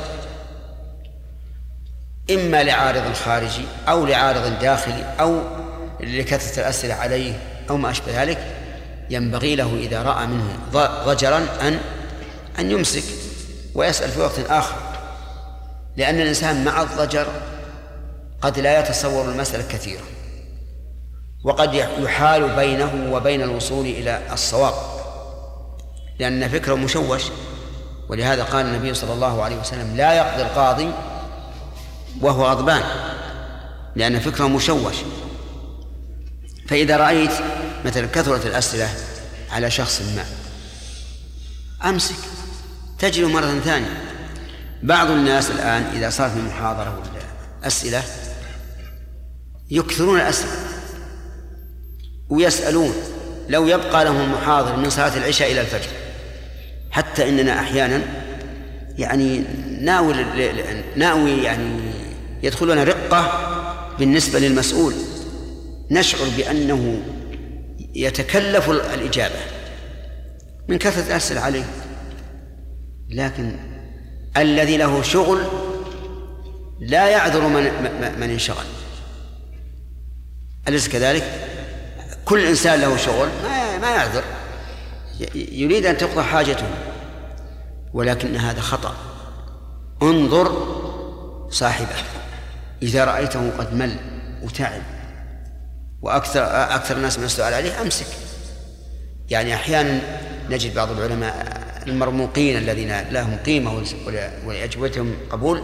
S1: إما لعارض خارجي أو لعارض داخلي أو لكثرة الأسئلة عليه أو ما أشبه ذلك، ينبغي له إذا رأى منه ضجرا أن يمسك ويسأل في وقت آخر، لأن الإنسان مع الضجر قد لا يتصور المسألة كثيرا، وقد يحال بينه وبين الوصول إلى الصواب، لأن فكره مشوش. ولهذا قال النبي صلى الله عليه وسلم لا يقضي القاضي وهو غضبان، لأن فكره مشوش. فإذا رأيت مثلا كثرة الأسئلة على شخص ما أمسك، تجد مرة ثانية. بعض الناس الآن إذا صار في محاضرة ولا أسئلة يكثرون الأسئلة ويسألون، لو يبقى لهم المحاضر من صلاة العشاء إلى الفجر، حتى إننا أحيانا يعني ناوي يعني يدخلون رقة بالنسبة للمسؤول، نشعر بأنه يتكلف الإجابة من كثرة الأسئلة عليه، لكن الذي له شغل لا يعذر من انشغل، أليس كذلك؟ كل إنسان له شغل ما يعذر، يريد أن تقضى حاجته، ولكن هذا خطأ. انظر صاحبه إذا رأيته قد مل وتعب، وأكثر الناس من السؤال عليه أمسك. يعني أحيانا نجد بعض العلماء المرموقين الذين لهم قيمة ولأجوبتهم قبول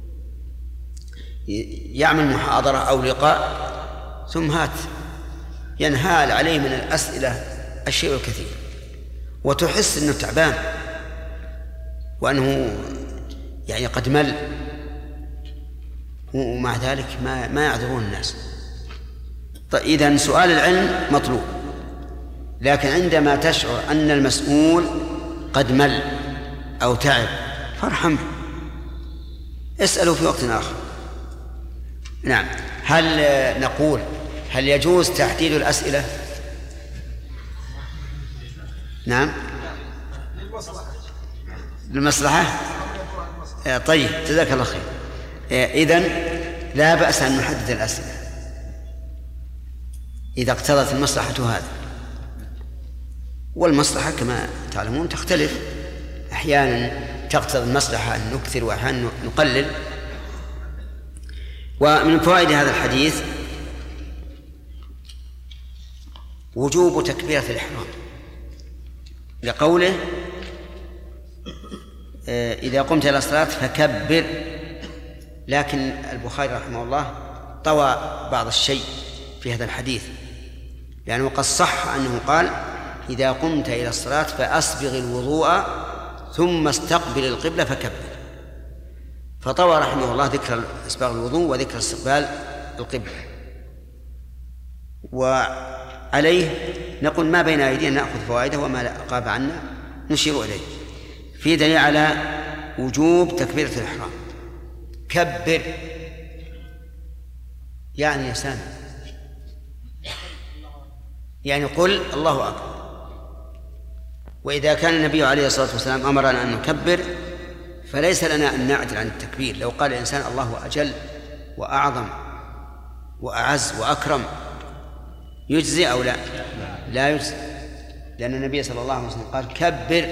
S1: يعمل محاضرة أو لقاء ثم هات ينهال عليه من الأسئلة الشيء الكثير، وتحس أنه تعبان وأنه يعني قد مل، ومع ذلك ما يعذرون الناس. طيب إذن سؤال العلم مطلوب، لكن عندما تشعر أن المسؤول قد مل أو تعب فارحمه، اسأله في وقت آخر. نعم. هل يجوز تحديد الأسئلة؟ نعم، للمصلحة. طيب، جزاك الله خير. إذن لا بأس أن نحدد الأسئلة إذا اقتضت المصلحة هذا، والمصلحة كما تعلمون تختلف، أحيانا تقتضي المصلحة أن نكثر وأحيانا نقلل. ومن فوائد هذا الحديث وجوب تكبيرة الإحرام، لقوله إذا قمت إلى الصلاة فكبر. لكن البخاري رحمه الله طوى بعض الشيء في هذا الحديث، لأنه قد صح أنه قال إذا قمت إلى الصلاة فأسبغ الوضوء ثم استقبل القبلة فكبر، فطوى رحمه الله ذكر إسباغ الوضوء وذكر استقبال القبلة. وعليه نقول ما بين أيدينا نأخذ فوائده، وما غاب عنا نشير إليه. في دليل على وجوب تكبيرة الإحرام. كبر يعني يا سامي، يعني قل الله أكبر. وإذا كان النبي عليه الصلاة والسلام أمرنا أن نكبر فليس لنا أن نعدل عن التكبير. لو قال الإنسان الله أجل وأعظم وأعز وأكرم يجزي أو لا؟ لا يجزي، لأن النبي صلى الله عليه وسلم قال كبر.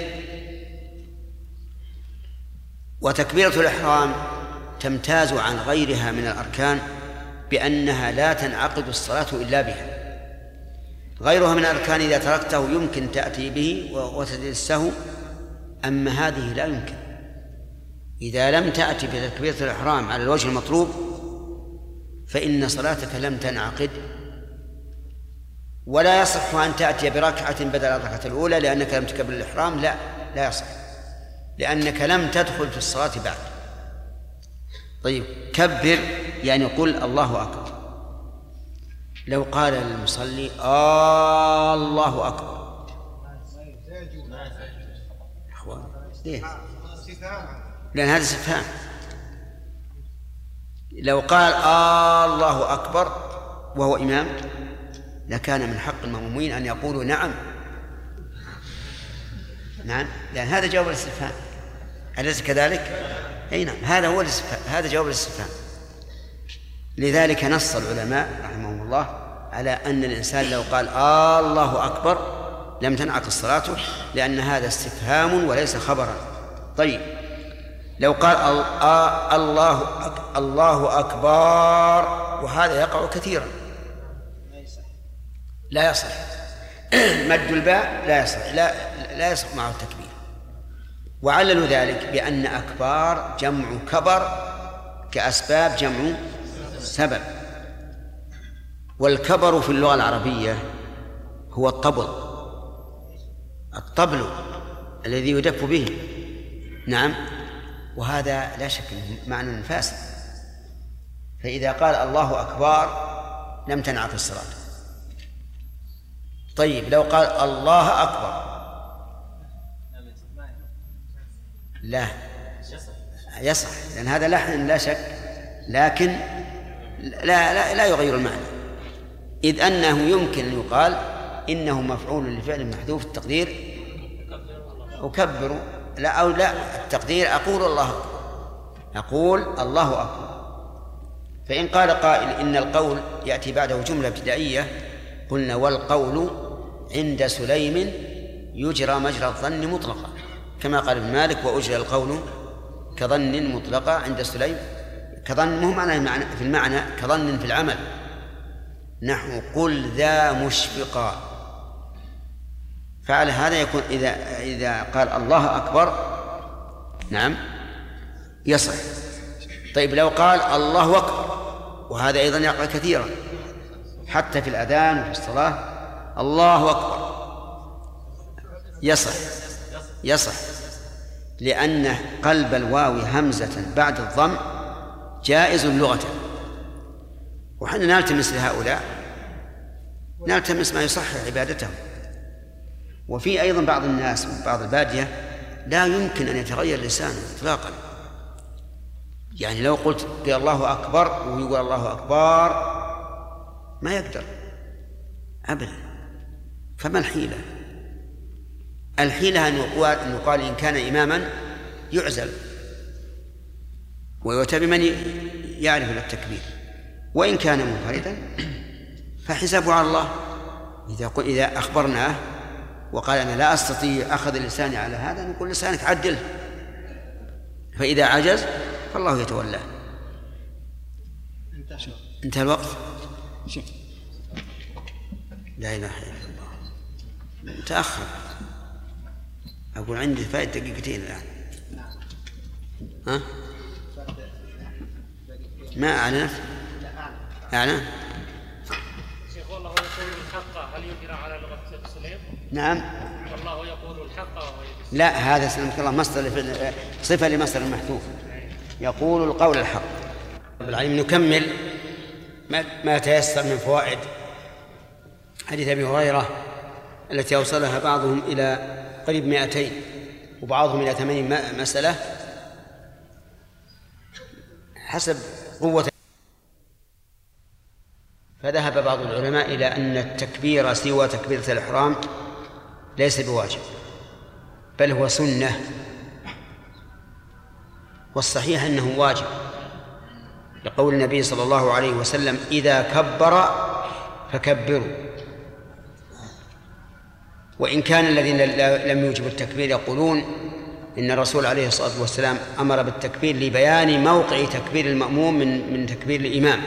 S1: وتكبيرة الإحرام تمتاز عن غيرها من الأركان بأنها لا تنعقد الصلاة إلا بها. غيرها من الأركان إذا تركته يمكن تأتي به وتزيد السهو، أما هذه لا يمكن. إذا لم تأتي بتكبيرة الإحرام على الوجه المطلوب فإن صلاتك لم تنعقد، ولا يصح أن تأتي بركعة بدل الركعة الأولى لأنك لم تكبر الإحرام. لا يصح، لأنك لم تدخل في الصلاة بعد. طيب، كبر يعني قل الله أكبر. لو قال المصلي الله أكبر، ليه؟ لأن هذا استفهام. لو قال الله أكبر وهو إمام لكان من حق المأمومين أن يقولوا نعم، لأن هذا جواب الاستفهام، أليس كذلك؟ أي نعم، هذا هو الاستفهام، هذا جواب الاستفهام. لذلك نص العلماء رحمهم الله على أن الإنسان لو قال الله أكبر لم تنعقد صلاته، لأن هذا استفهام وليس خبرا. طيب، لو قال الله أكبر وهذا يقع كثيرا لا يصح، مد الباء لا يصح، لا يصح معه التكبير. وعللوا ذلك بأن أكبار جمع كبر كأسباب جمع سبب، والكبر في اللغة العربية هو الطبل الذي يدف به. نعم، وهذا لا شك أنه معنى فاسد. فإذا قال الله أكبر لم تنعقد الصلاة. طيب، لو قال الله أكبر لا يصح، لأن هذا لحن لا شك، لكن لا يغير المعنى، إذ أنه يمكن أن يقال إنه مفعول لفعل محذوف التقدير أكبر، لا التقدير أقول الله أكبر. فإن قال قائل إن القول يأتي بعده جملة ابتدائية قلنا والقول عند سليم يجرى مجرى الظن مطلقا، كما قال ابن مالك وأجرى القول كظن مطلقا عند سليم. كظن مو معنى في المعنى كظن في العمل، نحو قل ذا مشفقا. فعلى هذا يكون إذا قال الله أكبر نعم يصح. طيب، لو قال الله أكبر وهذا أيضا يقع كثيرا، حتى في الأذان وفي الصلاة الله أكبر يصح لأن قلب الواو همزة بعد الضم جائز لغة، وحنا نلتمس لهؤلاء، نلتمس ما يصحح عبادتهم. وفي أيضا بعض الناس من بعض البادية لا يمكن أن يتغير لسانه إطلاقا، يعني لو قلت الله أكبر ويقول الله أكبر ما يقدر أبدا. فما الحيلة؟ الحيلة أن يقال إن كان إماما يعزل ويؤتى بمن يعرف التكبير، وإن كان منفردا فحسابه على الله. إذا أخبرناه وقال أنا لا أستطيع أخذ لساني على هذا، نقول لسانك عدل، فإذا عجز فالله يتولاه. انتهى الوقت. لا إله إلا الله. تأخر، أقول عندي فائدة دقيقتين الآن. ها؟ ما أعلنت؟ أعلن؟
S7: شيخ والله يقول الحق، هل يجرى على لغة سليم؟
S1: نعم.
S7: والله يقول الحق وهو
S1: لا، هذا سلمك الله صفة لمصدر المحذوف، يقول القول الحق. رب العالمين. نكمل ما تيسر من فوائد حديث أبي هريرة التي أوصلها بعضهم إلى قريب 200 وبعضهم إلى 80 مسألة حسب قوة. فذهب بعض العلماء إلى أن التكبير سوى تكبيرة الإحرام ليس بواجب بل هو سنة، والصحيح أنه واجب لقول النبي صلى الله عليه وسلم إذا كبر فكبروا. وإن كان الذين لم يوجبوا التكبير يقولون إن الرسول عليه الصلاة والسلام أمر بالتكبير لبيان موقع تكبير المأموم من تكبير الإمام،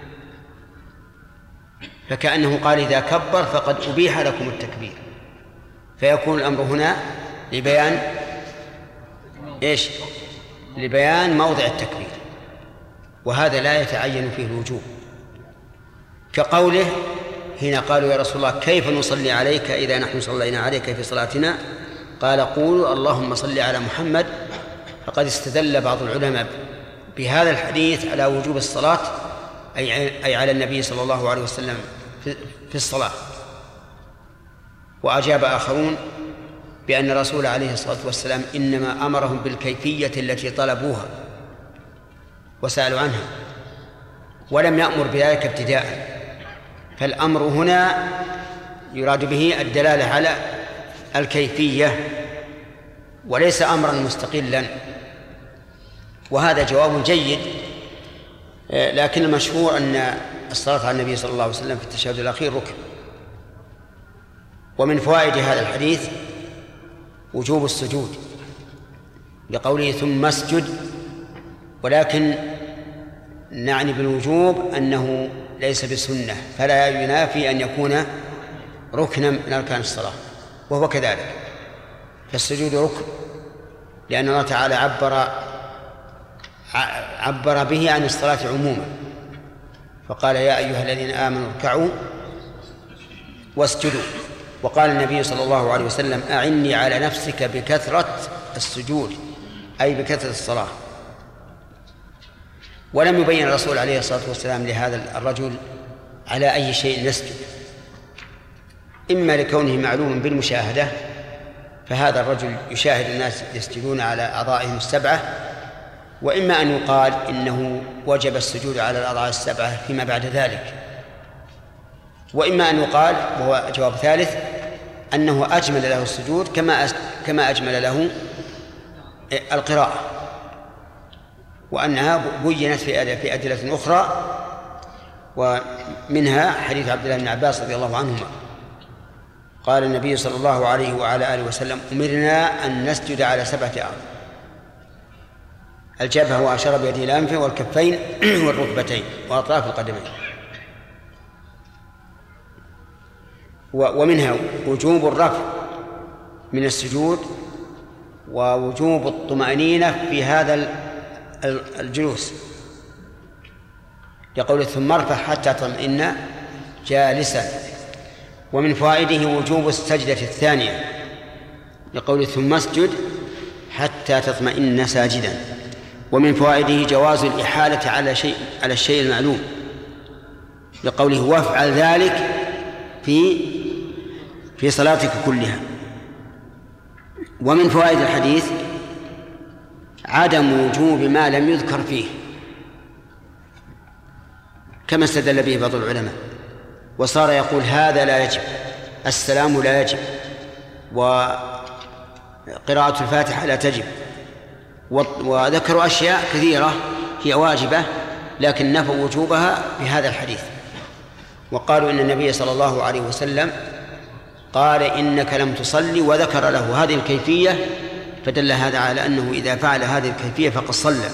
S1: فكأنه قال إذا كبر فقد أبيح لكم التكبير، فيكون الأمر هنا لبيان إيش؟ لبيان موضع التكبير، وهذا لا يتعين فيه الوجوب، كقوله حين قالوا يا رسول الله كيف نصلي عليك إذا نحن صلينا عليك في صلاتنا؟ قال قولوا اللهم صل على محمد. فقد استدل بعض العلماء بهذا الحديث على وجوب الصلاة أي على النبي صلى الله عليه وسلم في الصلاة، وأجاب آخرون بأن الرسول عليه الصلاة والسلام إنما أمرهم بالكيفية التي طلبوها وسألوا عنها، ولم يأمر بذلك ابتداء، فالأمر هنا يراد به الدلالة على الكيفية وليس أمرا مستقلا، وهذا جواب جيد. لكن المشهور أن الصلاة على النبي صلى الله عليه وسلم في التشهد الأخير ركن. ومن فوائد هذا الحديث وجوب السجود لقوله ثم اسجد، ولكن نعني بالوجوب أنه ليس بسنة، فلا ينافي أن يكون ركنا من أركان الصلاة، وهو كذلك. فالسجود ركن لأن الله تعالى عبر به عن الصلاة عموما، فقال يا أيها الذين آمنوا اركعوا واسجدوا. وقال النبي صلى الله عليه وسلم أعني على نفسك بكثرة السجود، أي بكثرة الصلاة. ولم يبين الرسول عليه الصلاة والسلام لهذا الرجل على أي شيء يسجد، إما لكونه معلوم بالمشاهدة، فهذا الرجل يشاهد الناس يسجدون على أعضائهم السبعة، وإما أن يقال إنه وجب السجود على الأعضاء السبعة فيما بعد ذلك، وإما أن يقال وهو جواب ثالث أنه أجمل له السجود كما أجمل له القراءة، وأنها بينت في أدلة أخرى، ومنها حديث عبد الله بن عباس رضي الله عنهما قال النبي صلى الله عليه وعلى آله وسلم أمرنا أن نسجد على 7 أعضاء: الجبهة وأشار بيده الأنف والكفين والركبتين وأطراف القدمين. ومنها وجوب الرفع من السجود ووجوب الطمأنينة في هذا الجلوس، يقول ثم ارفع حتى تطمئن جالسا. ومن فوائده وجوب السجدة الثانية لقوله ثم اسجد حتى تطمئن ساجدا. ومن فوائده جواز الإحالة على الشيء المعلوم لقوله وافعل ذلك في صلاتك كلها. ومن فوائد الحديث عدم وجوب ما لم يذكر فيه كما استدل به بعض العلماء، وصار يقول هذا لا يجب، السلام لا يجب، وقراءة الفاتحة لا تجب، وذكروا أشياء كثيرة هي واجبة لكن نفوا وجوبها بهذا الحديث، وقالوا إن النبي صلى الله عليه وسلم قال إنك لم تصلي وذكر له هذه الكيفية، فدل هذا على أنه إذا فعل هذه الكيفية فقد صلى.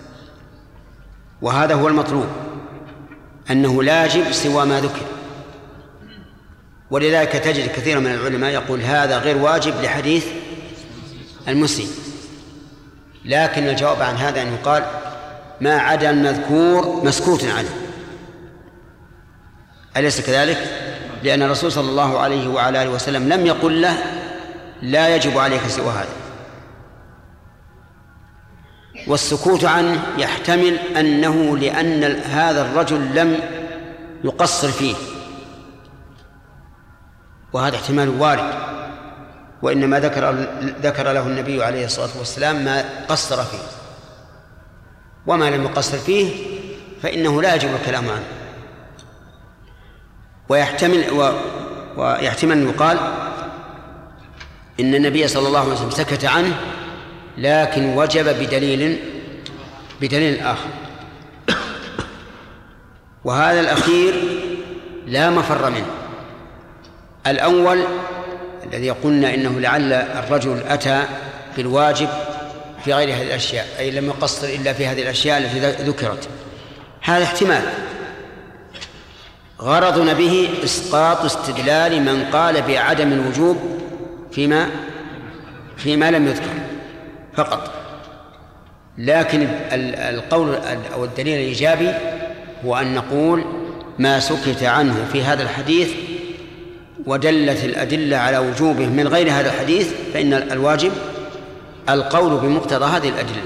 S1: وهذا هو المطلوب، أنه لا يجب سوى ما ذكر. ولذلك تجد كثير من العلماء يقول هذا غير واجب لحديث المسيء، لكن الجواب عن هذا أن يقال ما عدا المذكور مسكوت عنه، أليس كذلك؟ لأن الرسول صلى الله عليه وعلى آله وسلم لم يقل له لا يجب عليك سوى هذا. والسكوت عنه يحتمل أنه لأن هذا الرجل لم يقصر فيه، وهذا احتمال وارد، وإنما ذكر له النبي عليه الصلاة والسلام ما قصر فيه، وما لم يقصر فيه فإنه لا يجب الكلام عنه. ويحتمل أن يقال إن النبي صلى الله عليه وسلم سكت عنه لكن وجب بدليل آخر، وهذا الأخير لا مفر منه. الأول الذي قلنا إنه لعل الرجل أتى بالواجب في غير هذه الأشياء، أي لم يقصر إلا في هذه الأشياء التي ذكرت، هذا احتمال. غرضنا به إسقاط استدلال من قال بعدم الوجوب فيما لم يذكر فقط. لكن القول أو الدليل الإيجابي هو أن نقول ما سكت عنه في هذا الحديث ودلت الأدلة على وجوبه من غير هذا الحديث فإن الواجب القول بمقتضى هذه الأدلة.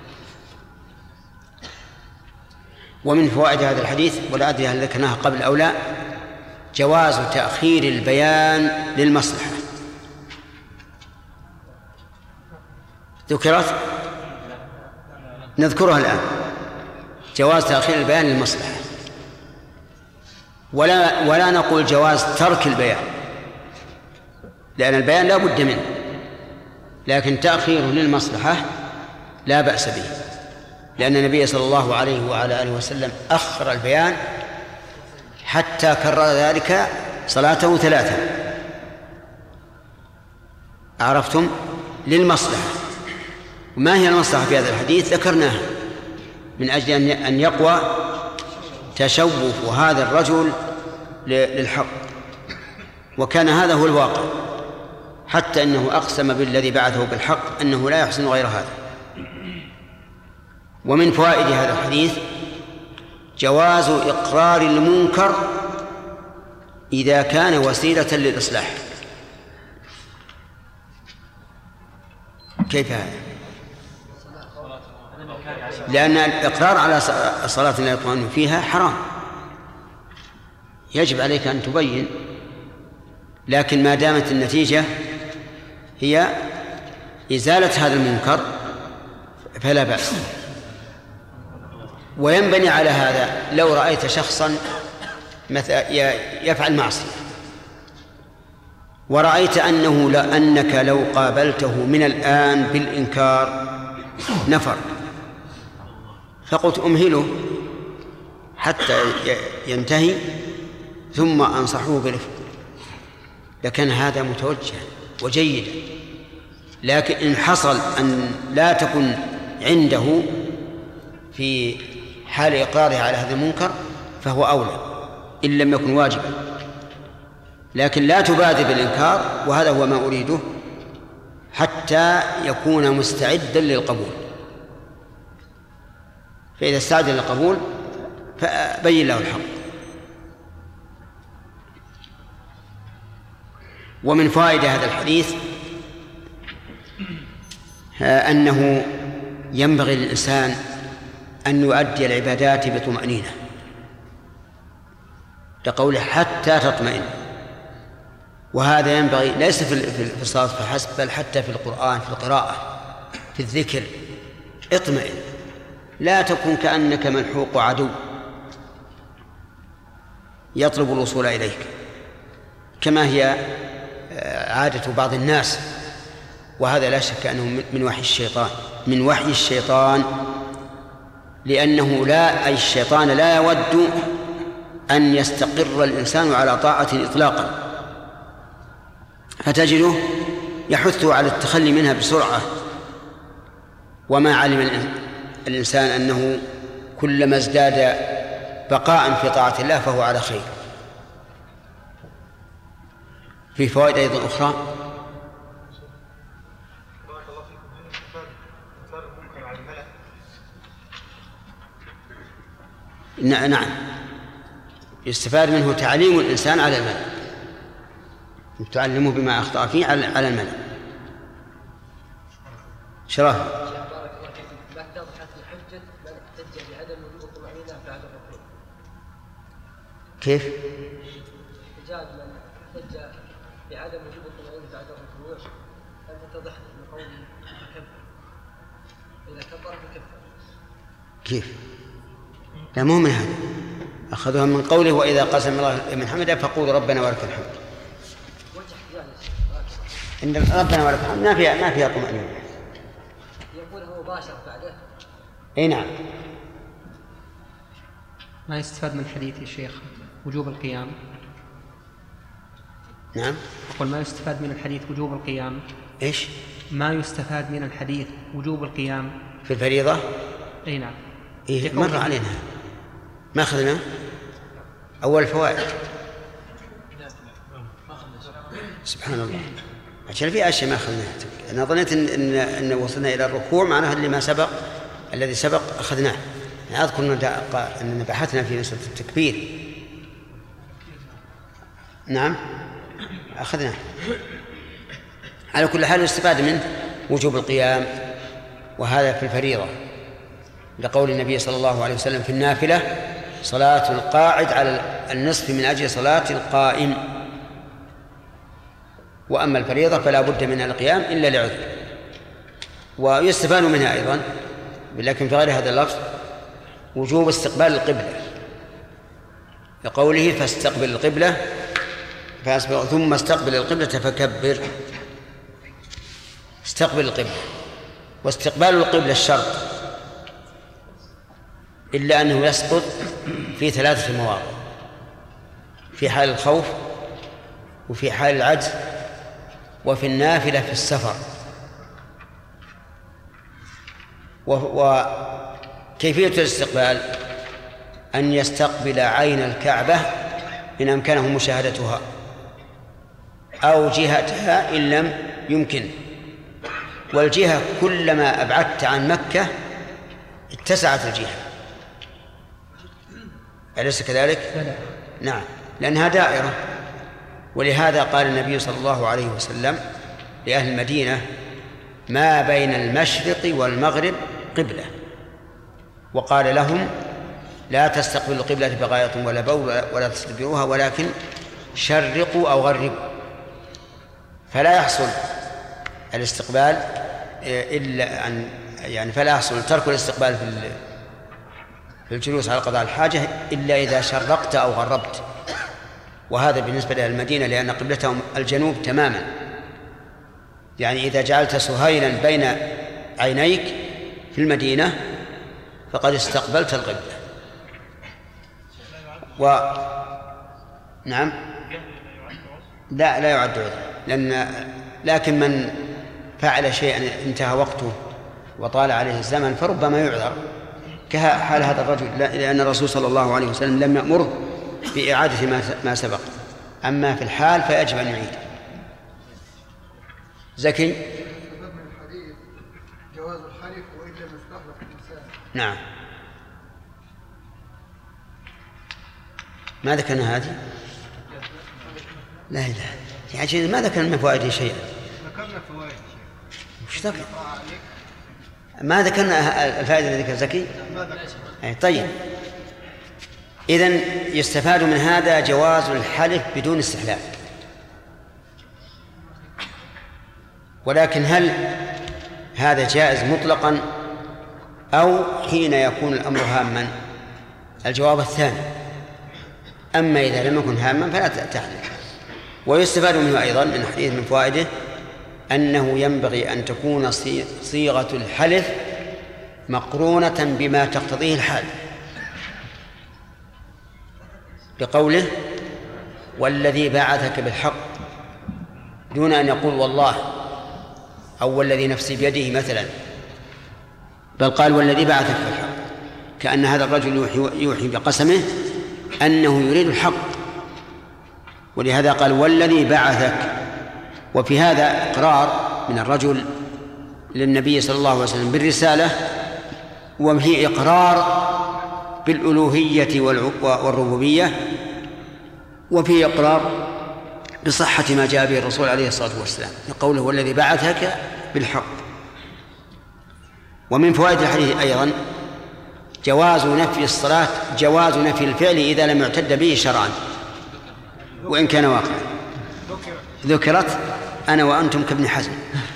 S1: ومن فوائد هذا الحديث، ولا أدري هل ذكرناها قبل أو لا، جواز تأخير البيان للمصلحة. ذكرت؟ نذكرها الآن. جواز تأخير البيان للمصلحة، ولا نقول جواز ترك البيان، لأن البيان لا بد منه، لكن تأخيره للمصلحة لا بأس به، لأن النبي صلى الله عليه وعلى آله وسلم أخر البيان حتى كرر ذلك صلاته 3. عرفتم؟ للمصلحة. وما هي المصلحة في هذا الحديث؟ ذكرناها من أجل أن يقوى تشوف هذا الرجل للحق، وكان هذا هو الواقع، حتى أنه أقسم بالذي بعثه بالحق أنه لا يحسن غير هذا. ومن فوائد هذا الحديث جواز إقرار المنكر إذا كان وسيلة للإصلاح. كيف هذا؟ لأن الإقرار على صلاة لا يطمئن فيها حرام، يجب عليك أن تبين، لكن ما دامت النتيجة هي إزالة هذا المنكر فلا بأس. وينبني على هذا لو رأيت شخصا يفعل معصية ورأيت أنك لو قابلته من الآن بالإنكار نفر، فقلت أمهله حتى ينتهي ثم أنصحه برفق، لكن هذا متوجه وجيدا. لكن إن حصل أن لا تكن عنده في حال إقراره على هذا المنكر فهو أولى إن لم يكن واجبا، لكن لا تبادر بالإنكار، وهذا هو ما أريده، حتى يكون مستعدا للقبول. فإذا استعد للقبول فبين له الحق. ومن فوائد هذا الحديث أنه ينبغي للإنسان أن يؤدي العبادات بطمأنينة، لقوله حتى تطمئن، وهذا ينبغي ليس في الصلاة فحسب بل حتى في القرآن، في القراءة، في الذكر. اطمئن، لا تكن كأنك ملحوق عدو يطلب الوصول إليك، كما هي عادة بعض الناس، وهذا لا شك أنه من وحي الشيطان، لأنه الشيطان لا يود أن يستقر الإنسان على طاعة إطلاقا، فتجده يحثه على التخلي منها بسرعة، وما علم الإنسان أنه كلما ازداد بقاء في طاعة الله فهو على خير. في فوائد أيضا أخرى. نعم، يستفاد منه تعليم الإنسان على الملأ، تعلمه بما أخطأ فيه على الملأ. شرف.
S9: بارك الله فيكم. ما توضحت الحجة من احتج بعدم وجوب الطمأنينة بعد الركوع.
S1: كيف؟
S9: احتجاج من احتج بعدم وجوب الطمأنينة بعد الركوع أن تتضح من قوله كفر، إذا كبر فكفر.
S1: كيف؟ لا، مو من هذا، أخذوها من قوله وإذا قسم الله من حمده فقول ربنا ولك الحمد. إن ربنا ولك الحمد ما فيها طمأنينة.
S9: يقوله مباشرة بعده.
S1: أي نعم.
S5: ما يستفاد من الحديث يا شيخ وجوب القيام.
S1: نعم.
S5: أقول ما يستفاد من الحديث وجوب القيام.
S1: إيش؟
S5: ما يستفاد من الحديث وجوب القيام
S1: في الفريضة.
S5: أي نعم.
S1: إيه مر علينا، ما أخذنا أول فوائد. سبحان الله، عشان في أشياء ما أخذناها. أنا ظنيت إن وصلنا إلى الركوع معناها اللي ما سبق، الذي سبق أخذناه. أنا أذكر أننا بحثنا في مسألة التكبير. نعم أخذناه. على كل حال يستفاد منه وجوب القيام، وهذا في الفريضة، لقول النبي صلى الله عليه وسلم في النافلة صلاة القاعد على النصف من أجل صلاة القائم، وأما الفريضة فلا بد من القيام إلا لعذر. ويستفاد منها أيضا لكن في غير هذا اللفظ وجوب استقبال القبلة، لقوله فاستقبل القبلة ثم استقبل القبلة فكبر. استقبل القبلة، واستقبال القبلة الشرط، إلا أنه يسقط في 3 مواضع: في حال الخوف، وفي حال العجز، وفي النافلة في السفر. وكيفية الاستقبال أن يستقبل عين الكعبة إن أمكنه مشاهدتها، أو جهتها إن لم يمكن. والجهة كلما أبعدت عن مكة اتسعت الجهة، أليس كذلك؟ نعم، لأنها دائرة. ولهذا قال النبي صلى الله عليه وسلم لأهل المدينة: ما بين المشرق والمغرب قبلة. وقال لهم: لا تستقبلوا القبلة بغاية ولا بول ولا تستدبروها، ولكن شرقوا أو غربوا. فلا يحصل الاستقبال إلا أن فلا يحصل ترك الاستقبال في الجلوس على قضاء الحاجة إلا إذا شرقت أو غربت. وهذا بالنسبة لأهل المدينة، لأن قبلتهم الجنوب تماما. يعني إذا جعلت سهيلا بين عينيك في المدينة فقد استقبلت القبلة. نعم، لا يعد عذر، لكن من فعل شيئا انتهى وقته وطال عليه الزمن فربما يعذر، كحال هذا الرجل، لأن الرسول صلى الله عليه وسلم لم يأمره بإعادة ما سبق. أما في الحال فيجب أن يعيد. زكي.
S8: من الحديث جواز الحلف وإن لم يستحلف الإنسان.
S1: نعم. ما ذكرنا هذه؟ لا إله. يعني ما ذكرنا من فوائده شيئا.
S3: ذكرنا فوائد.
S1: وش ذكر؟ ما ذكرنا الفائدة اللي ذكر زكي؟ طيب، إذن يستفاد من هذا جواز الحلف بدون استحلال. ولكن هل هذا جائز مطلقا أو حين يكون الأمر هاما؟ الجواب الثاني. أما إذا لم يكن هاما فلا تحلف. ويستفاد منه أيضا من حديث من فوائده أنه ينبغي أن تكون صيغة الحلف مقرونة بما تقتضيه الحال، بقوله والذي بعثك بالحق، دون أن يقول والله أو والذي نفسي بيده مثلا، بل قال والذي بعثك بالحق، كأن هذا الرجل يوحي بقسمه أنه يريد الحق، ولهذا قال والذي بعثك. وفي هذا إقرار من الرجل للنبي صلى الله عليه وسلم بالرسالة، وفي إقرار بالألوهية والربوبية، وفي إقرار بصحة ما جاء به الرسول عليه الصلاة والسلام، قوله والذي بعثك بالحق. ومن فوائد الحديث أيضا جواز نفي الصلاة، جواز نفي الفعل إذا لم يعتد به شرعا وإن كان واقعا. ذكرت أنا وأنتم كابن حزم.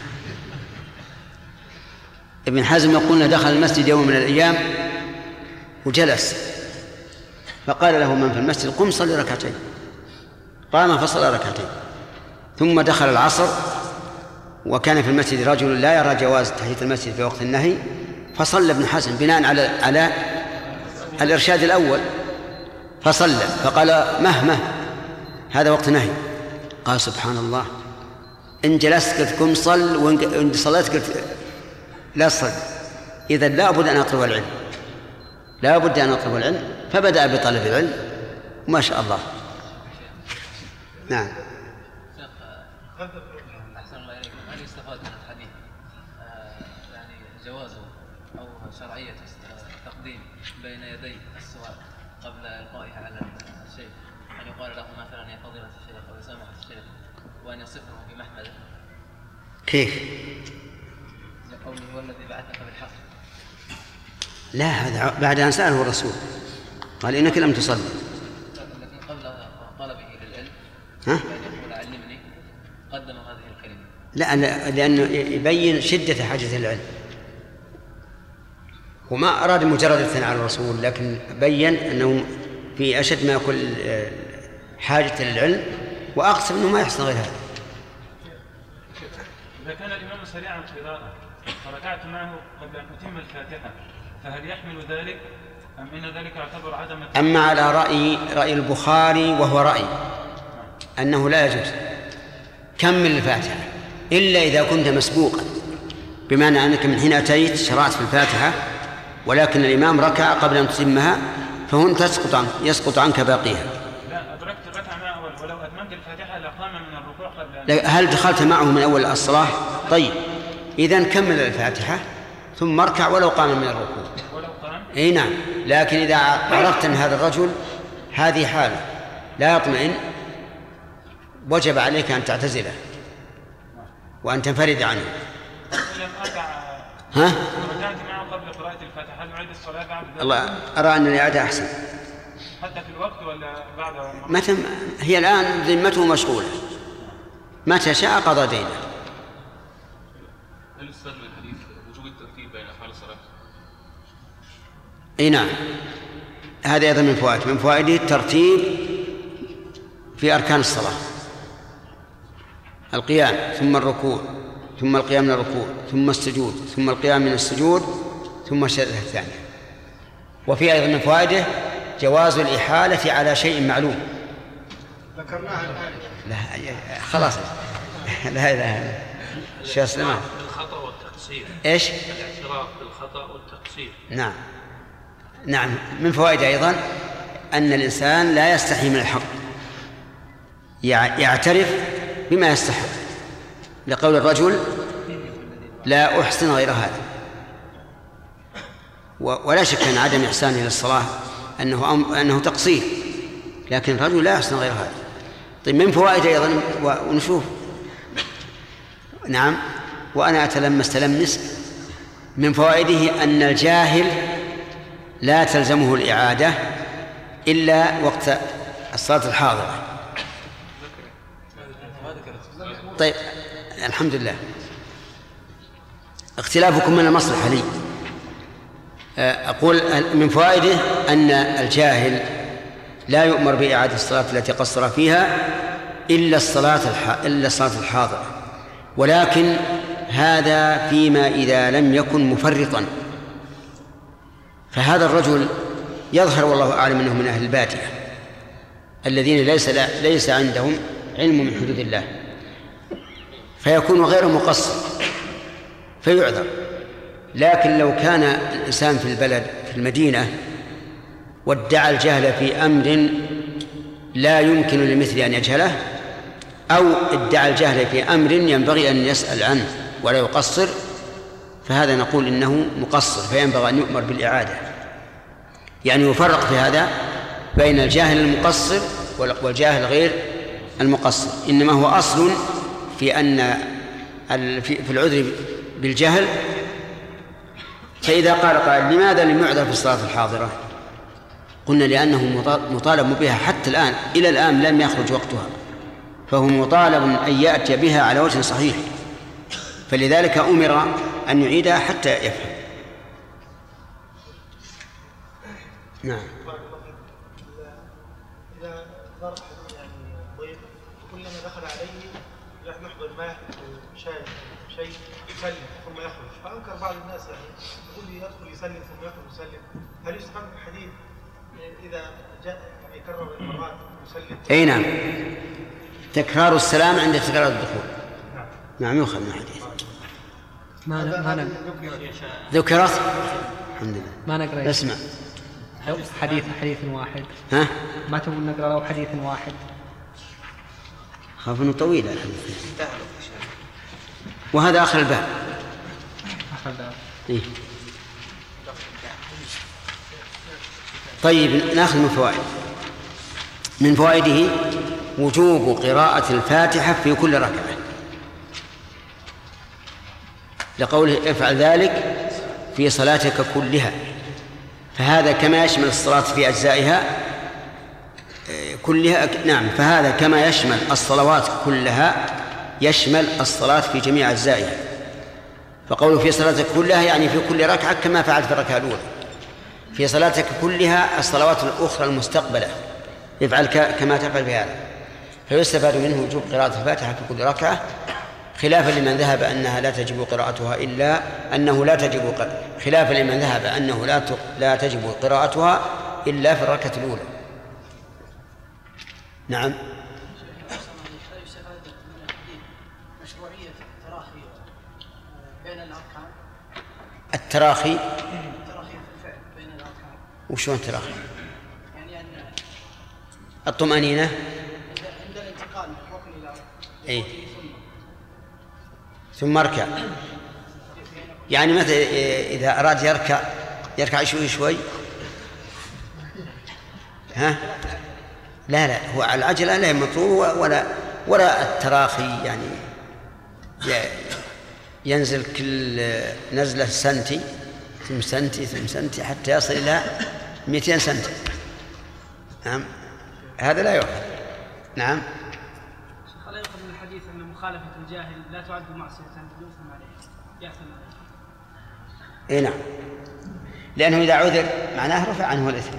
S1: ابن حزم يقول دخل المسجد يوم من الأيام وجلس، فقال له من في المسجد قم صلي ركعتين، قام فصلى ركعتين. ثم دخل العصر وكان في المسجد رجل لا يرى جواز تحية المسجد في وقت النهي، فصلى ابن حزم بناء على الإرشاد الأول، فصلى فقال مهما هذا وقت نهي. قال سبحان الله، إن جلست قلت قم صل، وإن صليت قلت لا صل، إذا لا بد أن أطلب العلم، لا بد أن أطلب العلم. فبدأ بطلب العلم ما شاء الله. نعم.
S10: أحسن الله إليكم، هل يستفاد من الحديث يعني جوازه أو شرعية تقديم بين يدي السؤال قبل إلقائها على الشيخ، أن يقال له مثلا يا فضيلة الشيخ أو يا سماحة الشيخ، وأن يصفه بمحمده؟
S1: كيف؟
S10: قوله هو الذي بعثك بالحق.
S1: لا، هذا بعد أن سأله الرسول قال إنك لم تصلي.
S10: لكن قبل طلبه للعلم
S1: ها؟
S10: أن يقول علمني قدم هذه الكلمة.
S1: لا، لأنه يبين شدة حاجة العلم، وما أراد مجرد الثناء على الرسول، لكن بين أنه في أشد ما يكون حاجة للعلم، وأقسم أنه ما يحصل غير هذا.
S6: إذا كان الإمام سريعا القراءة فركعت معه قبل أن أتم الفاتحة، فهل يحمل ذلك أم إن ذلك يعتبر عدم؟
S1: أما على رأي البخاري وهو رأي أنه لا يجوز، كمل الفاتحة إلا إذا كنت مسبوقا، بمعنى أنك من حين أتيت شرعت في الفاتحة ولكن الإمام ركع قبل أن تتمها، فهن يسقط عنك باقيها.
S6: لا، أدركت الركعة معه ولو أتممت الفاتحة لقام من الركوع قبل أن...
S1: هل دخلت معه من أول الصلاة؟ طيب، إذن كمل الفاتحة ثم اركع ولو قام من الركوع.
S6: ولو قام؟
S1: أي نعم، لكن إذا عرفت أن هذا الرجل هذه حاله لا يطمئن، وجب عليك أن تعتزله وأن تنفرد عنه.
S6: لم أركع.
S1: ها؟
S6: ركعت معه قبل قراءة الفاتحة، هل نعيد الصلاة بعد ذلك؟
S1: الله، أرى أن الإعادة أحسن.
S6: حتى في الوقت ولا بعد؟
S1: متى هي الآن ذمته مشغولة، متى شاء قضى دينه.
S11: هل يستدل الحديث وجوب الترتيب بين أفعال الصلاة؟
S1: أي نعم، هذا أيضا من فوائده الترتيب في أركان الصلاة، القيام ثم الركوع ثم القيام من الركوع ثم السجود ثم القيام من السجود ثم السجدة الثانية. وفي أيضا من فوائده جواز الإحالة على شيء معلوم.
S3: ذكرناها الآن.
S1: لا خلاص. لا شيخ سليمان.
S11: بالخطأ والتقصير.
S1: إيش؟
S11: الاعتراف بالخطأ والتقصير.
S1: نعم. من فوائد أيضا أن الإنسان لا يستحي من الحق، يعترف بما يستحق، لقول الرجل لا أحسن غير هذا. ولا شك أن عدم إحسانه للصلاة أنه تقصير، لكن الرجل لا يحسن غير هذا. طيب من فوائد أيضا ونشوف. نعم، وأنا أتلمس من فوائده أن الجاهل لا تلزمه الإعادة إلا وقت الصلاة الحاضرة. طيب الحمد لله. اختلافكم من المصلحة لي. أقول من فوائده أن الجاهل لا يؤمر بإعادة الصلاة التي قصر فيها إلا الصلاة الحاضرة، ولكن هذا فيما إذا لم يكن مفرطا. فهذا الرجل يظهر والله أعلم أنه من أهل البادية الذين ليس عندهم علم من حدود الله، فيكون غير مقصر فيعذر. لكن لو كان الإنسان في البلد في المدينة وادعى الجهل في أمر لا يمكن للمثل أن يجهله، أو ادعى الجهل في أمر ينبغي أن يسأل عنه ولا يقصر، فهذا نقول إنه مقصر فينبغي أن يؤمر بالإعادة. يعني يفرق في هذا بين الجاهل المقصر والجاهل غير المقصر. إنما هو أصل في أن في العذر بالجهل. فإذا قال قائل لماذا لم يعذر في الصلاة الحاضرة؟ قلنا لأنه مطالب بها حتى الآن، إلى الآن لم يخرج وقتها، فهو مطالب أن يأتي بها على وجه صحيح، فلذلك أمر أن يعيدها حتى يفهم. نعم.
S3: إذا ضرب يعني ضيف كلما دخل عليه يحضر ماء شيء يسلم ثم يخرج، فأنكر بعض الناس يعني يقول لي يدخل يسلم ثم يخرج يسلم، هل يستفاد من الحديث إذا جاء يعني يكرر المرات يسلم؟
S1: أي نعم، تكرار السلام عند تكرار الدخول. نعم يؤخذ من الحديث.
S9: ما
S1: ذكرت الحمد لله.
S9: ما نقرأ.
S1: اسمع
S9: حديث واحد.
S1: ها؟
S9: ما تبغى نقرأ له حديث واحد؟
S1: خاف انه طويل الحديث. وهذا آخر الباب. إيه؟ طيب نأخذ من فوائد. من فوائده وجوب قراءة الفاتحة في كل ركعة، لقوله افعل ذلك في صلاتك كلها، فهذا كما يشمل الصلاة في أجزائها كلها. نعم، فهذا كما يشمل الصلوات كلها يشمل الصلاة في جميع أجزائها. فقوله في صلاتك كلها يعني في كل ركعة كما فعلت في الركعة الأولى. في صلاتك كلها الصلوات الأخرى المستقبلة يفعل كما تفعل بهذا. فيستفاد منه وجوب قراءة الفاتحة في كل ركعة، خلافا لمن ذهب أنها لا تجب قراءتها خلافا لمن ذهب أنه لا تجب قراءتها إلا في الركعة الأولى. نعم. التراخي في الفعل بين الأركان. وشون التراخي؟ يعني أن الطمأنينة عند الانتقال من الركن إلى الركن. إيه. ثم اركع. يعني مثلا إذا أراد يركع شوي ها؟ لا هو على العجلة لا مطلوب ولا التراخي، يعني ينزل كل نزلة سنتي ثم سنتي حتى يصل إلى 200 سنتي. نعم، هذا لا يؤخذ. نعم.
S8: شيخ، لا يؤخذ من الحديث أن مخالفة الجاهل لا تعد معصية يؤثم عليه.
S1: إيه نعم، لأنه إذا عذر معناه رفع عنه الإثم.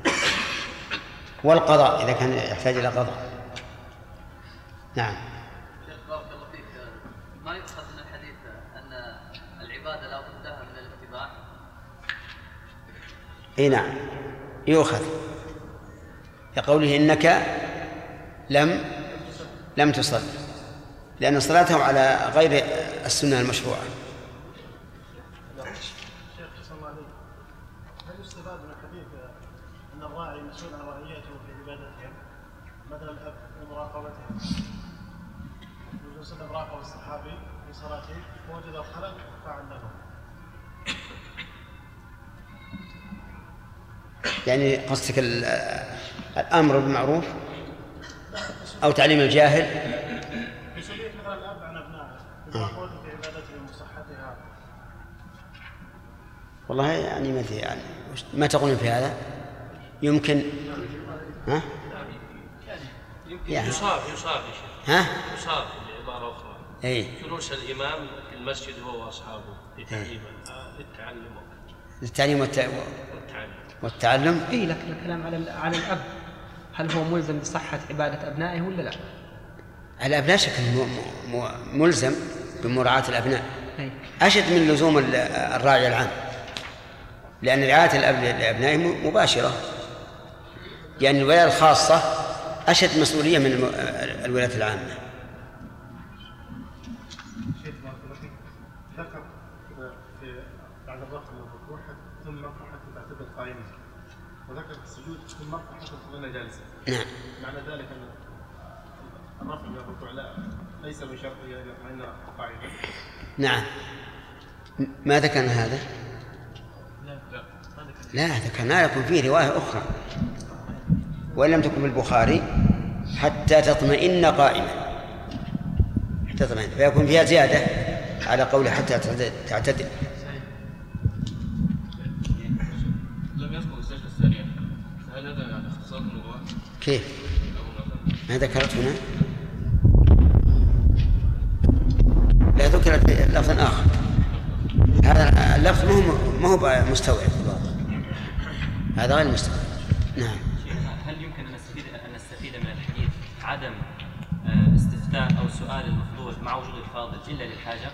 S1: والقضاء إذا كان يحتاج إلى قضاء. نعم.
S10: بارك الله فيك، ما يؤخذ من الحديث أن العبادة لا بد لها من الاتباع؟
S1: اي نعم يؤخذ، كقوله إنك لم تصل، لأن صلاته على غير السنة المشروعة.
S3: هل يستفاد من الحديث أن الراعي مسؤول عن رعيته في عبادتهم، مثلا الأب ومراقبتهم؟ يجوز أن راقب الصحابي في صلاته ووجد الخلل فعل له.
S1: يعني قصدك الأمر بالمعروف؟ أو تعليم الجاهل.
S3: مسؤولية مثلا الأب عن أبنائه وقوته في عبادتهم وصحتها.
S1: والله يعني ما تقولون في هذا؟ يمكن ها؟
S11: يعني يصاب يا شيخ.
S1: ها؟
S11: يصاب بعبارة أخرى.
S1: أي.
S11: جلوس الإمام في المسجد هو وأصحابه
S1: للتعليم والتعلم.
S9: اي لكن الكلام على الاب، هل هو ملزم بصحه عباده ابنائه ولا لا؟
S1: الاب لا شك ملزم بمراعاه الابناء اشد من لزوم الراعي العام، لان رعايه الاب لابنائه مباشره، يعني الولايه الخاصه اشد مسؤوليه من الولايه العامه.
S3: ذكر في بعد الرفع من الركوع ثم رفع حتى تعتدل قائما، وذكر في السجود ثم رفع حتى تظل جالسا.
S1: نعم.
S3: معنى ذلك ان الرفع من الركوع ليس من شرطه ان يطمئن قاعدا.
S1: نعم. ما ذكرنا هذا؟ لا ذكرنا لكم فيه روايه اخرى وان لم تكن في البخاري حتى تطمئن قائما، حتى تطمئن، فيكون فيها زياده على قوله حتى تعتدل.
S11: لم يذكر السجدة الثانية، فهل هذا يعني اختصار اللغة؟
S1: كيف؟ ما ذكرت هنا؟ لا ذكرت لفظ آخر. هذا اللفظ ما هو مستوعب، هذا غير مستوعب. نعم.
S2: هل يمكن أن نستفيد من الحديث عدم استفتاء أو سؤال المفضول مع وجود الفاضل إلا للحاجة؟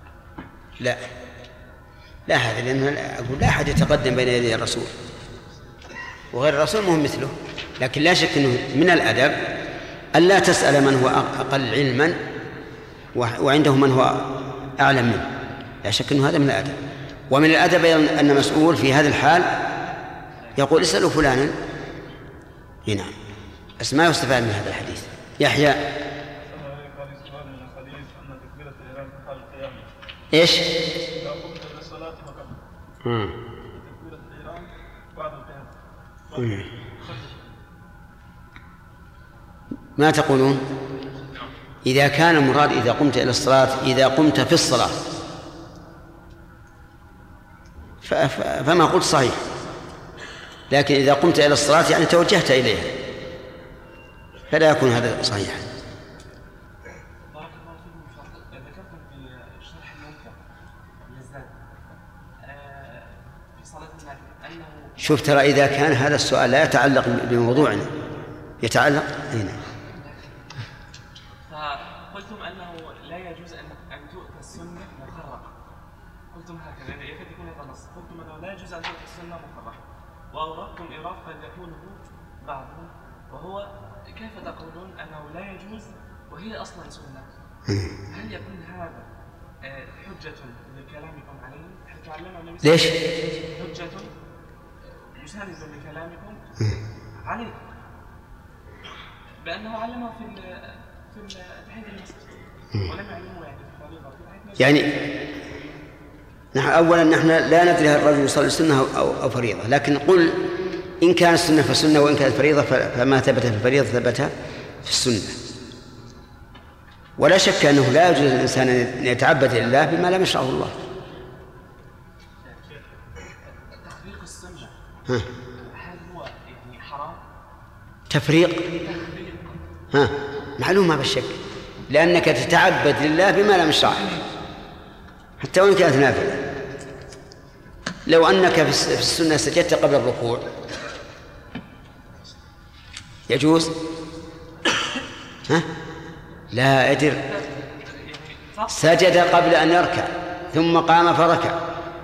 S1: لا هذا، لأن أقول لا أحد يتقدم بين يدي الرسول، وغير الرسول مهم مثله، لكن لا شك أنه من الأدب ألا تسأل من هو أقل علما وعنده من هو أعلم منه، لا شك أنه هذا من الأدب. ومن الأدب أن مسؤول في هذا الحال يقول اسألوا فلانا. نعم. ما يستفاد من هذا الحديث. يحيى. ايش؟ ما تقولون إذا كان المراد إذا قمت إلى الصلاة، إذا قمت في الصلاة، فما قلت صحيح، لكن إذا قمت إلى الصلاة يعني توجهت إليها، فلا يكون هذا صحيحا. شوف ترى إذا كان هذا السؤال لا يتعلق بموضوعنا، يتعلق هنا.
S12: فقلتم أنه لا يجوز أن تؤتى السنة مخرقة، قلتم هكذا يكاد يكون هذا نص، قلتم أنه لا يجوز أن تؤتى السنة مخرقة، وأوردتم إيراد قد يكون بعضهم، وهو كيف تقولون أنه لا يجوز وهي أصلا سنة؟ هل يكون هذا حجة لكلامكم عليه؟ حتى علمنا النبي صلى الله عليه وسلم حجة يساند لكلامكم عليه بأنه علمه في تحية المسجد ولم يعلمه
S1: يعني نحن أولا نحن لا ندري هل الرجل يصلي سنة أو فريضة، لكن قل إن كان السنة فالسنة وإن كانت فريضة فما ثبت في الفريضة ثبت في السنة. ولا شك أنه لا يجوز للإنسان أن يتعبد لله بما لم يشرعه الله.
S12: تفريق السنة هل هو يعني حرام؟
S1: تفريق معلوم ما بالشك، لأنك تتعبد لله بما لم يشرعه حتى وإن كانت نافلة. لو أنك في السنة سجدت قبل الركوع يجوز؟ لا أدر، سجد قبل أن يركع ثم قام فركع،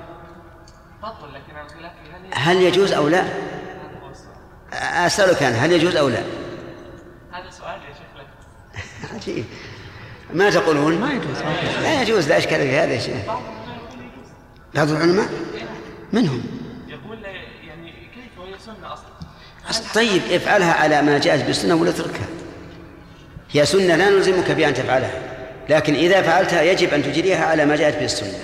S1: هل يجوز أو لا؟ أسألك هل يجوز أو لا؟
S12: هذا سؤال يا شيخ لك.
S1: عجيب. ما تقولون؟ ما يجوز. لا يجوز، لا إشكال في هذا يا شيخ. بعض العلماء منهم
S12: يقول يعني كيف وهي سنة أصلا؟
S1: طيب افعلها على ما جاءت بالسنة ولا تركها. هي سنة لا نلزمك بأن تفعلها، لكن إذا فعلتها يجب أن تجريها على ما جاءت بالسنة.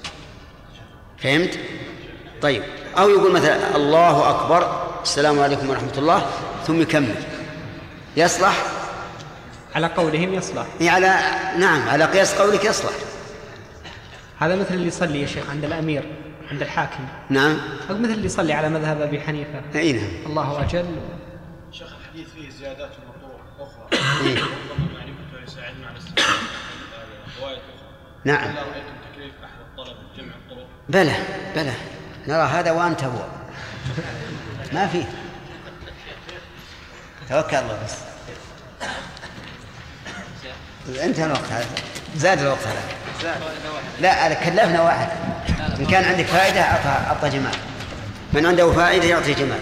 S1: فهمت؟ طيب. أو يقول مثلا الله أكبر السلام عليكم ورحمة الله ثم يكمل، يصلح؟
S5: على قولهم يصلح.
S1: نعم على قياس قولك يصلح.
S5: هذا مثل اللي يصلي يا شيخ عند الأمير عند الحاكم.
S1: نعم.
S5: أو مثل اللي يصلي على مذهب أبي حنيفة.
S1: أي نعم.
S5: الله أجل.
S3: شيخ الحديث فيه زيادات وطرق أخرى. ربما معرفته يساعدنا على استخدام رواية أخرى.
S1: نعم.
S3: هل رأيتم تكليف أحد الطلب جمع الطرق؟
S1: بلى نرى هذا وأنت هو. ما فيه. توكل الله بس. انتهى الوقت هذا. زاد الوقت هذا. لا كلفنا واحد. إن كان عندك فائدة أعطى جمال. من عنده فائدة يعطي جمال.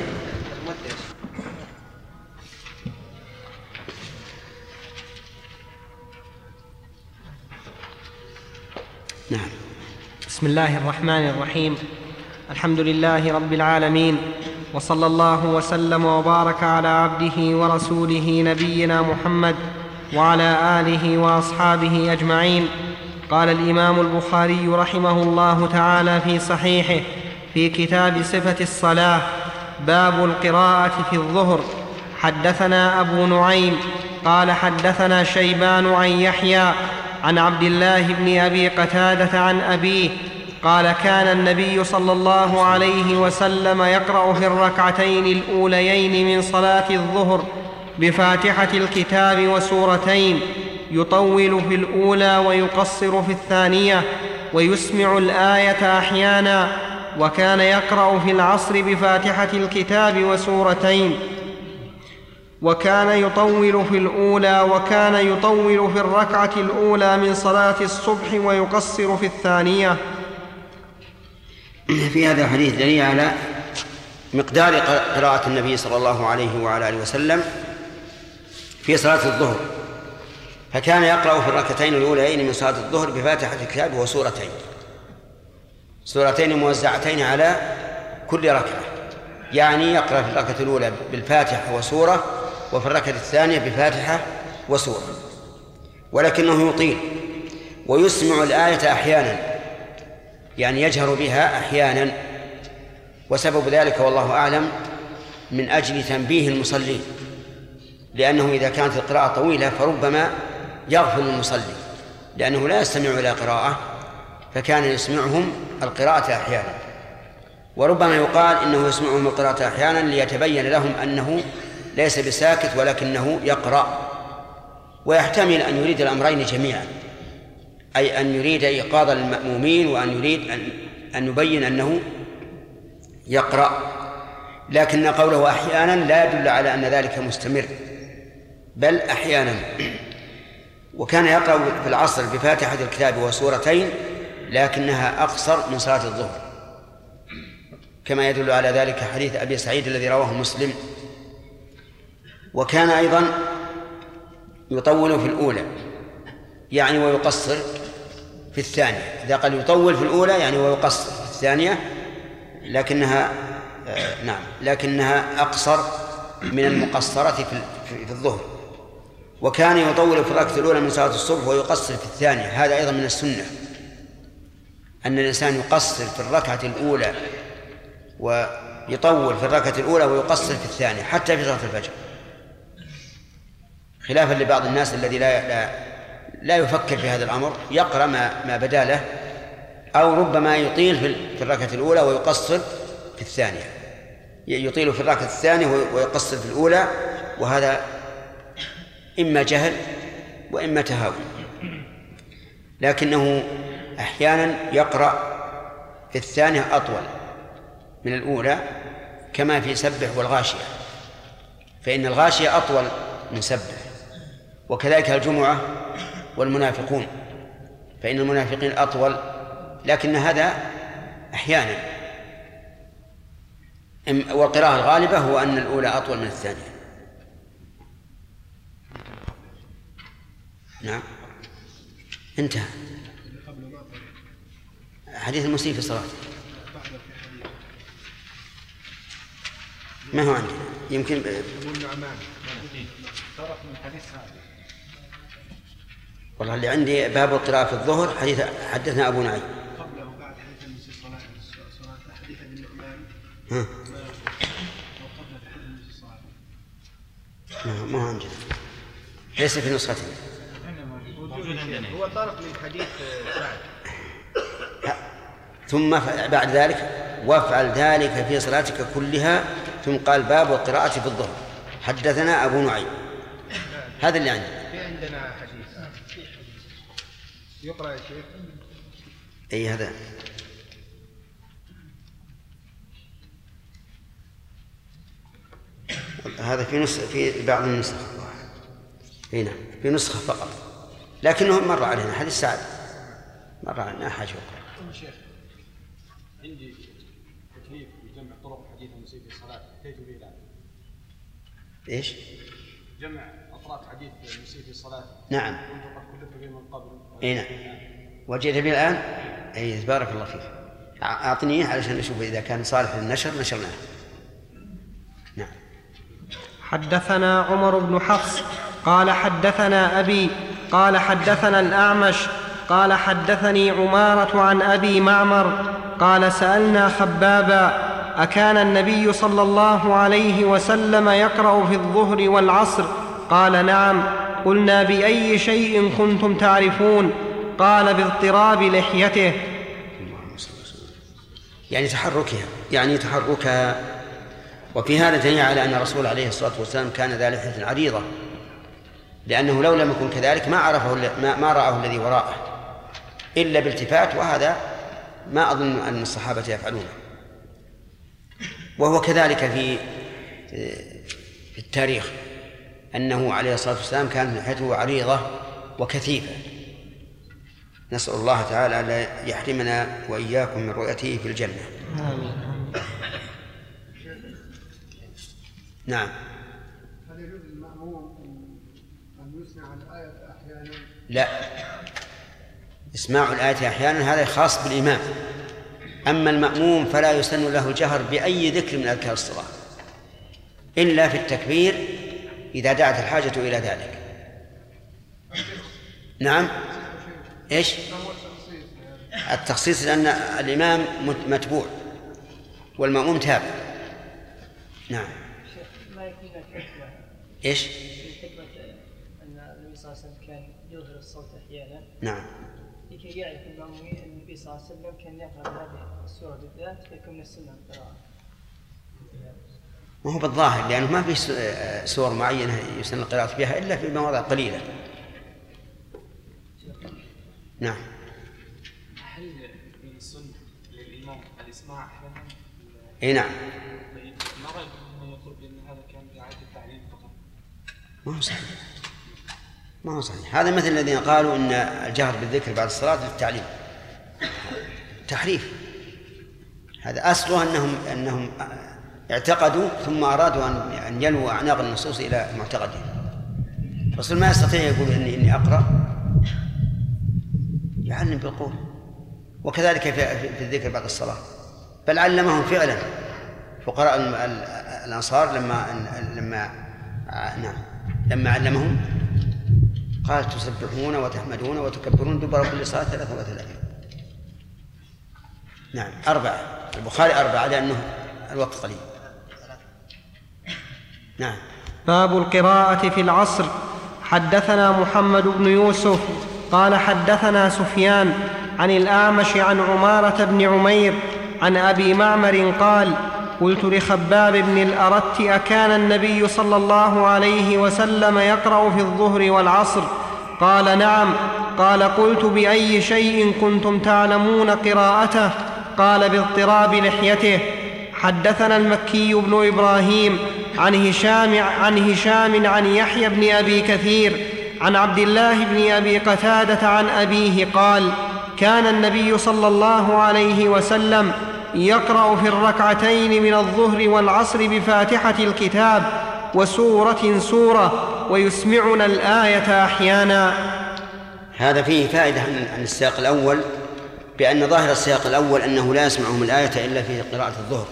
S1: نعم.
S5: بسم الله الرحمن الرحيم. الحمد لله رب العالمين، وصلى الله وسلم وبارك على عبده ورسوله نبينا محمد وعلى آله وأصحابه أجمعين. قال الإمام البخاري رحمه الله تعالى في صحيحه في كتاب صفة الصلاة: باب القراءة في الظهر. حدثنا أبو نعيم قال حدثنا شيبان عن يحيى عن عبد الله بن أبي قتادة عن أبيه قال: كان النبي صلى الله عليه وسلم يقرأ في الركعتين الأوليين من صلاة الظهر بفاتحة الكتاب وسورتين، يطول في الأولى ويقصر في الثانية، ويسمع الآية أحيانا. وكان يقرأ في العصر بفاتحة الكتاب وسورتين، وكان يطول في الأولى، وكان يطول في الركعة الأولى من صلاة الصبح ويقصر في الثانية.
S1: في هذا الحديث دليل على مقدار قراءة النبي صلى الله عليه وعلى آله وسلم في صلاة الظهر، فكان يقرأ في الركعتين الأوليين من صلاة الظهر بفاتحة الكتاب وسورتين، سورتين موزعتين على كل ركعة، يعني يقرأ في الركعة الأولى بالفاتحة وسورة، وفي الركعة الثانية بفاتحة وسورة، ولكنه يطيل ويسمع الآية أحيانا، يعني يجهر بها أحيانا. وسبب ذلك والله أعلم من أجل تنبيه المصلين، لأنه إذا كانت القراءة طويلة فربما يغفل المصلي لأنه لا يستمع إلى قراءة، فكان يسمعهم القراءة أحيانا. وربما يقال إنه يسمعهم القراءة أحيانا ليتبين لهم أنه ليس بساكت ولكنه يقرأ، ويحتمل أن يريد الأمرين جميعا، أي أن يريد إيقاظ المأمومين وأن يريد أن يبين أنه يقرأ، لكن قوله أحيانا لا يدل على أن ذلك مستمر، بل أحيانا. وكان يقرأ في العصر بفاتحة الكتاب وسورتين، لكنها أقصر من صلاة الظهر، كما يدل على ذلك حديث أبي سعيد الذي رواه مسلم. وكان أيضا يطول في الأولى يعني ويقصر في الثانية. إذا قال يطول في الأولى يعني ويقصر في الثانية، لكنها أقصر من المقصرة في الظهر. وكان يطول في الركعة الأولى من صلاة الصبح ويقصر في الثانية. هذا أيضا من السنة أن الإنسان يقصر في الركعة الأولى ويطول في الركعة الأولى ويقصر في الثانية حتى في صلاة الفجر، خلافا لبعض الناس الذي لا يفكر في هذا الأمر، يقرأ ما بدا له، أو ربما يطيل في الركعة الأولى ويقصر في الثانية، يطيل في الركعة الثانية ويقصر في الأولى، وهذا إما جهل وإما تهاون. لكنه أحيانا يقرأ في الثانية أطول من الأولى، كما في سبح والغاشية، فإن الغاشية أطول من سبح، وكذلك الجمعة والمنافقون، فإن المنافقين أطول، لكن هذا أحيانا. والقراءة الغالبة هو أن الأولى أطول من الثانية. نعم، انتهى حديث المسيء في صلاته. ما هو عندنا، يمكن والله اللي عندي باب القراءة في الظهر حديث حدثنا أبو نعيم.
S3: قبله بعد حديث المسيء صلاة حديث ابن النعمان.
S1: ما هو عندنا ليس في نسختنا.
S13: هو طرف للحديث سعد.
S1: ثم بعد ذلك وافعل ذلك في صلاتك كلها. ثم قال باب القراءة في الظهر. حدثنا أبو نعيم. هذا اللي عندي.
S13: في عندنا حديث يقرأ يا شيخ.
S1: أي هذا في بعض النسخ هنا في نسخة فقط، لكنه مر علينا حديث سعد مر علينا حاجة أخرى.
S14: شيخ عندي تكليف بجمع طرق حديث المسيء في الصلاة أتيت به الآن.
S1: إيش؟
S14: جمع أطراف حديث المسيء في الصلاة.
S1: نعم.
S14: كنت قد كلفت به من قبل.
S1: أي نعم. وجئت به الآن. أي بارك الله فيك. أعطنيه علشان نشوف إذا كان صالح للنشر نشرناه. نعم.
S5: حدثنا عمر بن حفص قال حدثنا أبي قال حدثنا الأعمش قال حدثني عمارة عن أبي معمر قال سألنا خبابا أكان النبي صلى الله عليه وسلم يقرأ في الظهر والعصر؟ قال نعم. قلنا بأي شيء كنتم تعرفون؟ قال باضطراب لحيته،
S1: يعني تحركها. وفي هذا دليل على أن الرسول عليه الصلاة والسلام كان ذا لحية عريضة، لأنه لو لم يكن كذلك ما رآه الذي وراءه إلا بالتفات، وهذا ما أظن أن الصحابة يفعلونه. وهو كذلك في التاريخ أنه عليه الصلاة والسلام كان لحيته عريضة وكثيفة. نسأل الله تعالى أن يحرمنا وإياكم من رؤيته في الجنة. نعم.
S15: هل يجوز المأموم أن يسمع الآية أحيانا؟
S1: لا، إسماع الآية أحيانا هذا خاص بالإمام. أما المأموم فلا يسن له الجهر بأي ذكر من أذكار الصلاة إلا في التكبير إذا دعت الحاجة إلى ذلك. نعم. إيش؟ التخصيص لأن الإمام متبوع والمأموم تابع. نعم.
S9: ما يكون الحكمة.
S1: إيش؟
S9: الحكمة أن النبي صلى الله عليه وسلم كان يظهر الصوت أحيانا.
S1: نعم.
S9: لكي يعرف المأمومين أن النبي صلى الله عليه وسلم كان يقرأ هذه السورة بالذات فيكون من السنة القراءة.
S1: ما هو بالظاهر لأنه ما في سور معينة يسن القراءة بها إلا في مواضع قليلة. نعم.
S12: هل من السنة للإمام الإسماع أحيانا؟
S1: إيه نعم.
S12: ما رأيكم من يقول بأن هذا كان بإعادة التعليم فقط؟
S1: ما هو صحيح. هذا مثل الذين قالوا إن الجهر بالذكر بعد الصلاة للتعليم. تحريف. هذا أصله أنهم اعتقدوا ثم أرادوا أن يلووا أعناق النصوص إلى معتقدهم. الرسول ما يستطيع يقول إني أقرأ، يعلم بالقول. وكذلك في الذكر بعد الصلاة، بل علمهم فعلا فقراء الأنصار لما علمهم قال تسبحون وتحمدون وتكبرون دبر كل صلاة 33. نعم. 4. البخاري 4 لأنه الوقت قليل. نعم.
S5: باب القراءة في العصر. حدثنا محمد بن يوسف قال حدثنا سفيان عن الأعمش عن عمارة بن عمير عن أبي معمر قال قلت لخباب بن الأرت أكان النبي صلى الله عليه وسلم يقرأ في الظهر والعصر؟ قال نعم. قال قلت بأي شيء كنتم تعلمون قراءته؟ قال باضطراب لحيته. حدثنا المكي بن إبراهيم عن هشام عن يحيى بن أبي كثير عن عبد الله بن أبي قتادة عن أبيه قال كان النبي صلى الله عليه وسلم يقرأ في الركعتين من الظهر والعصر بفاتحة الكتاب وسورة ويسمعنا الآية أحيانا.
S1: هذا فيه فائدة عن السياق الأول، بأن ظاهر السياق الأول أنه لا يسمعهم الآية إلا في قراءة الظهر،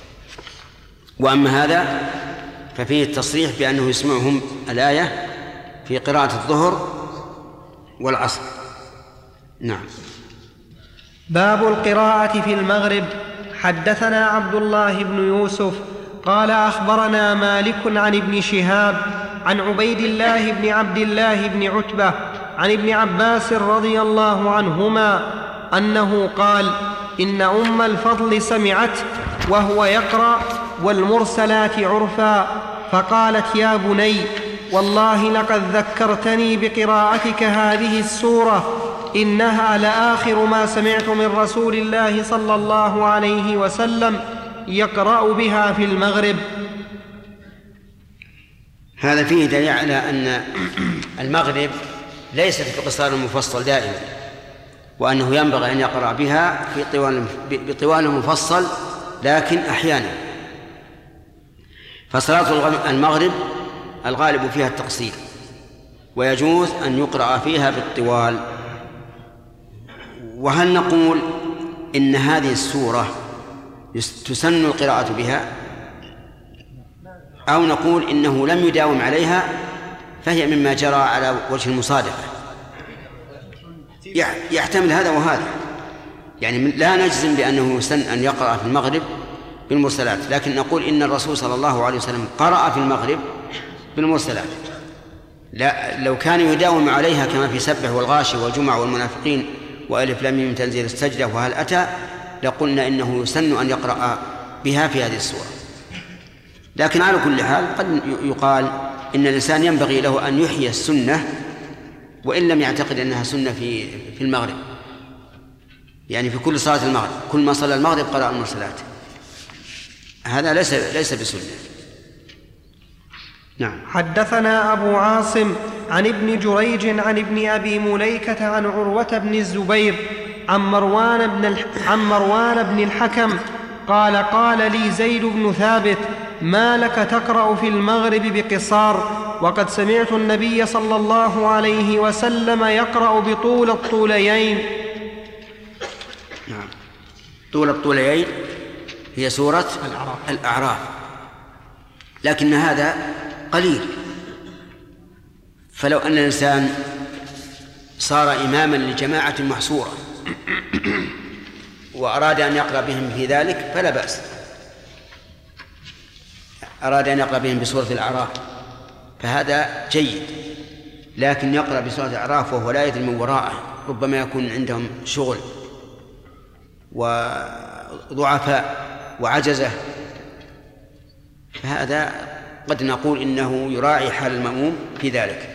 S1: وأما هذا ففيه التصريح بأنه يسمعهم الآية في قراءة الظهر والعصر. نعم.
S5: باب القراءة في المغرب. حدثنا عبد الله بن يوسف قال أخبرنا مالك عن ابن شهاب عن عبيد الله بن عبد الله بن عتبة عن ابن عباس رضي الله عنهما أنه قال: إن أم الفضل سمعت وهو يقرأ والمرسلات عرفا، فقالت: يا بني، والله لقد ذكرتني بقراءتك هذه السورة، إنها لآخر ما سمعت من رسول الله صلى الله عليه وسلم يقرأ بها في المغرب.
S1: هذا فيه دليل على أن المغرب ليست بقصار المفصل دائما، وأنه ينبغي أن يقرأ بها بطوال مفصل، لكن أحيانا. فصلاة المغرب الغالب فيها التقصير، ويجوز أن يقرأ فيها بالطوال. وهل نقول إن هذه السورة تسن القراءة بها، أو نقول إنه لم يداوم عليها فهي مما جرى على وجه المصادفة؟ يحتمل هذا وهذا، يعني لا نجزم بأنه يسن أن يقرأ في المغرب بالمرسلات، لكن نقول إن الرسول صلى الله عليه وسلم قرأ في المغرب بالمرسلات. لا، لو كان يداوم عليها كما في سبح والغاشي والجمع والمنافقين وألف لام ميم تنزيل السجدة وهل أتى، لقلنا إنه يسن أن يقرأ بها في هذه السورة. لكن على كل حال قد يقال إن الإنسان ينبغي له أن يحيي السنة وإن لم يعتقد أنها سنة في المغرب، يعني في كل صلاة المغرب، كل ما صلى المغرب قرأ المرسلات، هذا ليس بسنة. نعم.
S5: حدثنا أبو عاصم عن ابن جريج عن ابن أبي مليكة عن عروة بن الزبير عن مروان بن الحكم قال: قال لي زيد بن ثابت: ما لك تقرأ في المغرب بقصار، وقد سمعت النبي صلى الله عليه وسلم يقرأ بطول الطوليين.
S1: نعم. طول الطوليين هي سورة الأعراف، لكن هذا قليل. فلو أن الإنسان صار إماما لجماعة محصورة وأراد أن يقرأ بهم في ذلك فلا بأس، أراد أن يقرأ بهم بسورة الأعراف فهذا جيد، لكن يقرأ بسورة الأعراف وهو لا يدري من وراءه، ربما يكون عندهم شغل وضعفاء وعجزة، فهذا قد نقول إنه يراعي حال المأموم في ذلك.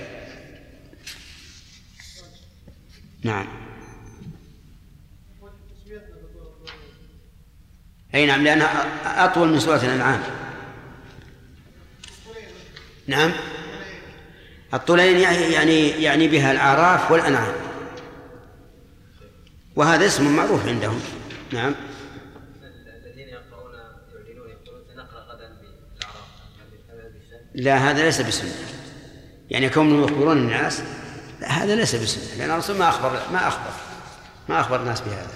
S1: نعم. أي نعم، لأنها أطول من سورة الأنعام. نعم. الطولين يعني بها الأعراف والأنعام، وهذا اسم معروف عندهم. نعم.
S10: الذين يقرؤون يعلنون يقولون سنقرأ غدا بالأعراف،
S1: لا، هذا ليس بسنة، يعني كونهم يخبرون الناس، لا، هذا ليس بسنة، لأن الرسول ما أخبر الناس بهذا.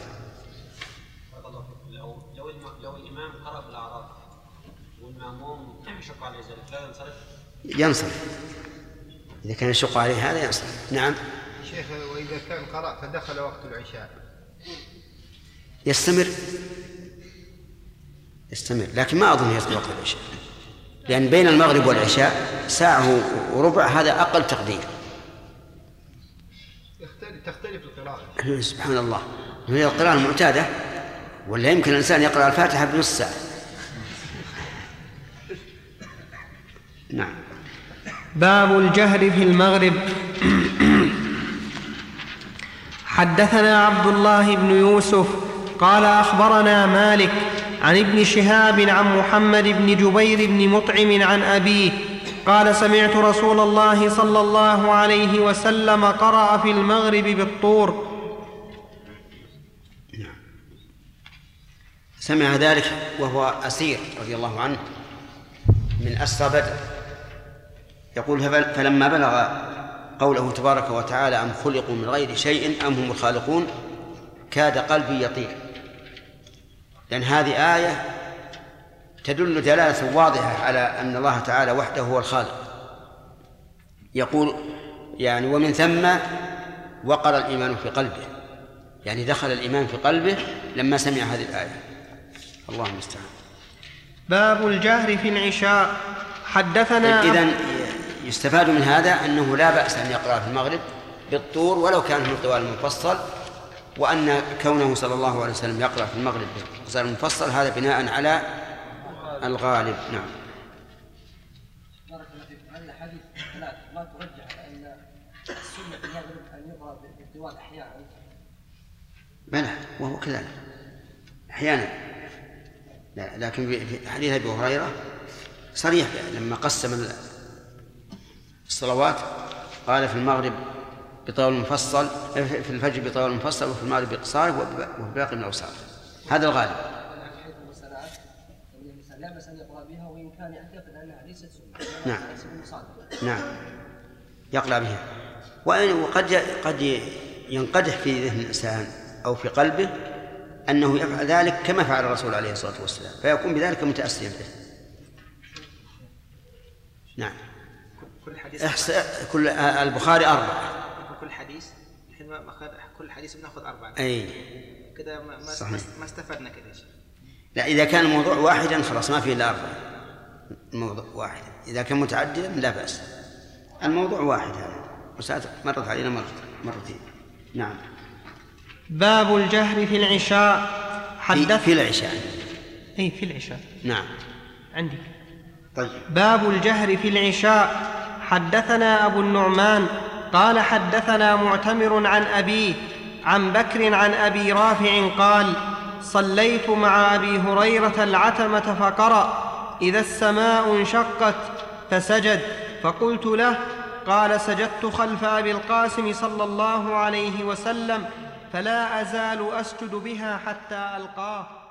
S14: لو الإمام قرأ بالأعراف والمأموم يشق عليه ذلك لا ينصرف؟
S1: ينصرف، إذا كان يشق عليه هذا ينصرف. نعم.
S16: شيخ، وإذا كان قرأ فدخل وقت العشاء
S1: يستمر، لكن ما أظن يدخل وقت العشاء، لأن بين المغرب والعشاء ساعة وربع، هذا أقل تقدير.
S16: تختلف القراءة.
S1: سبحان الله، هي القراءة المعتادة، ولا يمكن الإنسان يقرأ الفاتحة بنص ساعة. نعم.
S5: باب الجهر في المغرب. حدثنا عبد الله بن يوسف قال أخبرنا مالك عن ابن شهاب عن محمد بن جبير بن مطعم عن أبيه قال: سمعت رسول الله صلى الله عليه وسلم قرأ في المغرب بالطور.
S1: سمع ذلك وهو أسير رضي الله عنه من أسرى بدر، يقول: فلما بلغ قوله تبارك وتعالى: أم خلقوا من غير شيء أم هم الخالقون، كاد قلبي يطير، لأن هذه آية تدل دلالة واضحة على أن الله تعالى وحده هو الخالق. يقول يعني: ومن ثم وقر الإيمان في قلبه، يعني دخل الإيمان في قلبه لما سمع هذه الآية. الله المستعان.
S5: باب الجهر في العشاء. حدثنا
S1: إذن يستفاد من هذا أنه لا بأس أن يقرأ في المغرب بالطور ولو كان في الطوال المفصل، وأن كونه صلى الله عليه وسلم يقرأ في المغرب بالقصار المفصل هذا بناء على الغالب. نعم.
S9: بارك الله فيك. هذه الأحاديث الثلاث ما ترجح أن السنة في المغرب أن يقرأ بالطوال أحيانا؟
S1: بلى، وهو كذلك أحيانا، لكن في حديث أبي هريرة صريح لما قسم الصلوات قال في المغرب بطول مفصل، في الفجر بطول مفصل، وفي المغرب بقصاره، وفي باقي من الأوساط. هذا الغالب.
S9: لا بأس أن يقرأ بها وإن كان يعتقد أنها ليست سنة.
S1: نعم. نعم يقرأ بها، وقد ينقدح في ذهن الإنسان أو في قلبه أنه يفعل ذلك كما فعل الرسول عليه الصلاة والسلام، فيكون بذلك متأسيا به. نعم. كل البخاري 4.
S4: كل حديث الحين كل حديث بناخذ 4.
S1: أي
S4: كذا ما استفدنا كذا شيء.
S1: لا، إذا كان الموضوع واحدا خلاص ما فيه إلا 4. الموضوع واحد. إذا كان متعددا لا بأس. الموضوع واحد هذا، مرت علينا مرتين. نعم.
S5: باب الجهر في العشاء.
S1: في العشاء.
S5: أي في العشاء.
S1: نعم.
S5: عندي.
S1: طيب.
S5: باب الجهر في العشاء. حدثنا أبو النعمان قال حدثنا معتمر عن أبيه عن بكر عن أبي رافع قال: صليت مع أبي هريرة العتمة فقرأ: إذا السماء انشقت، فسجد، فقلت له: قال: سجدت خلف أبي القاسم صلى الله عليه وسلم، فلا أزال أسجد بها حتى ألقاه.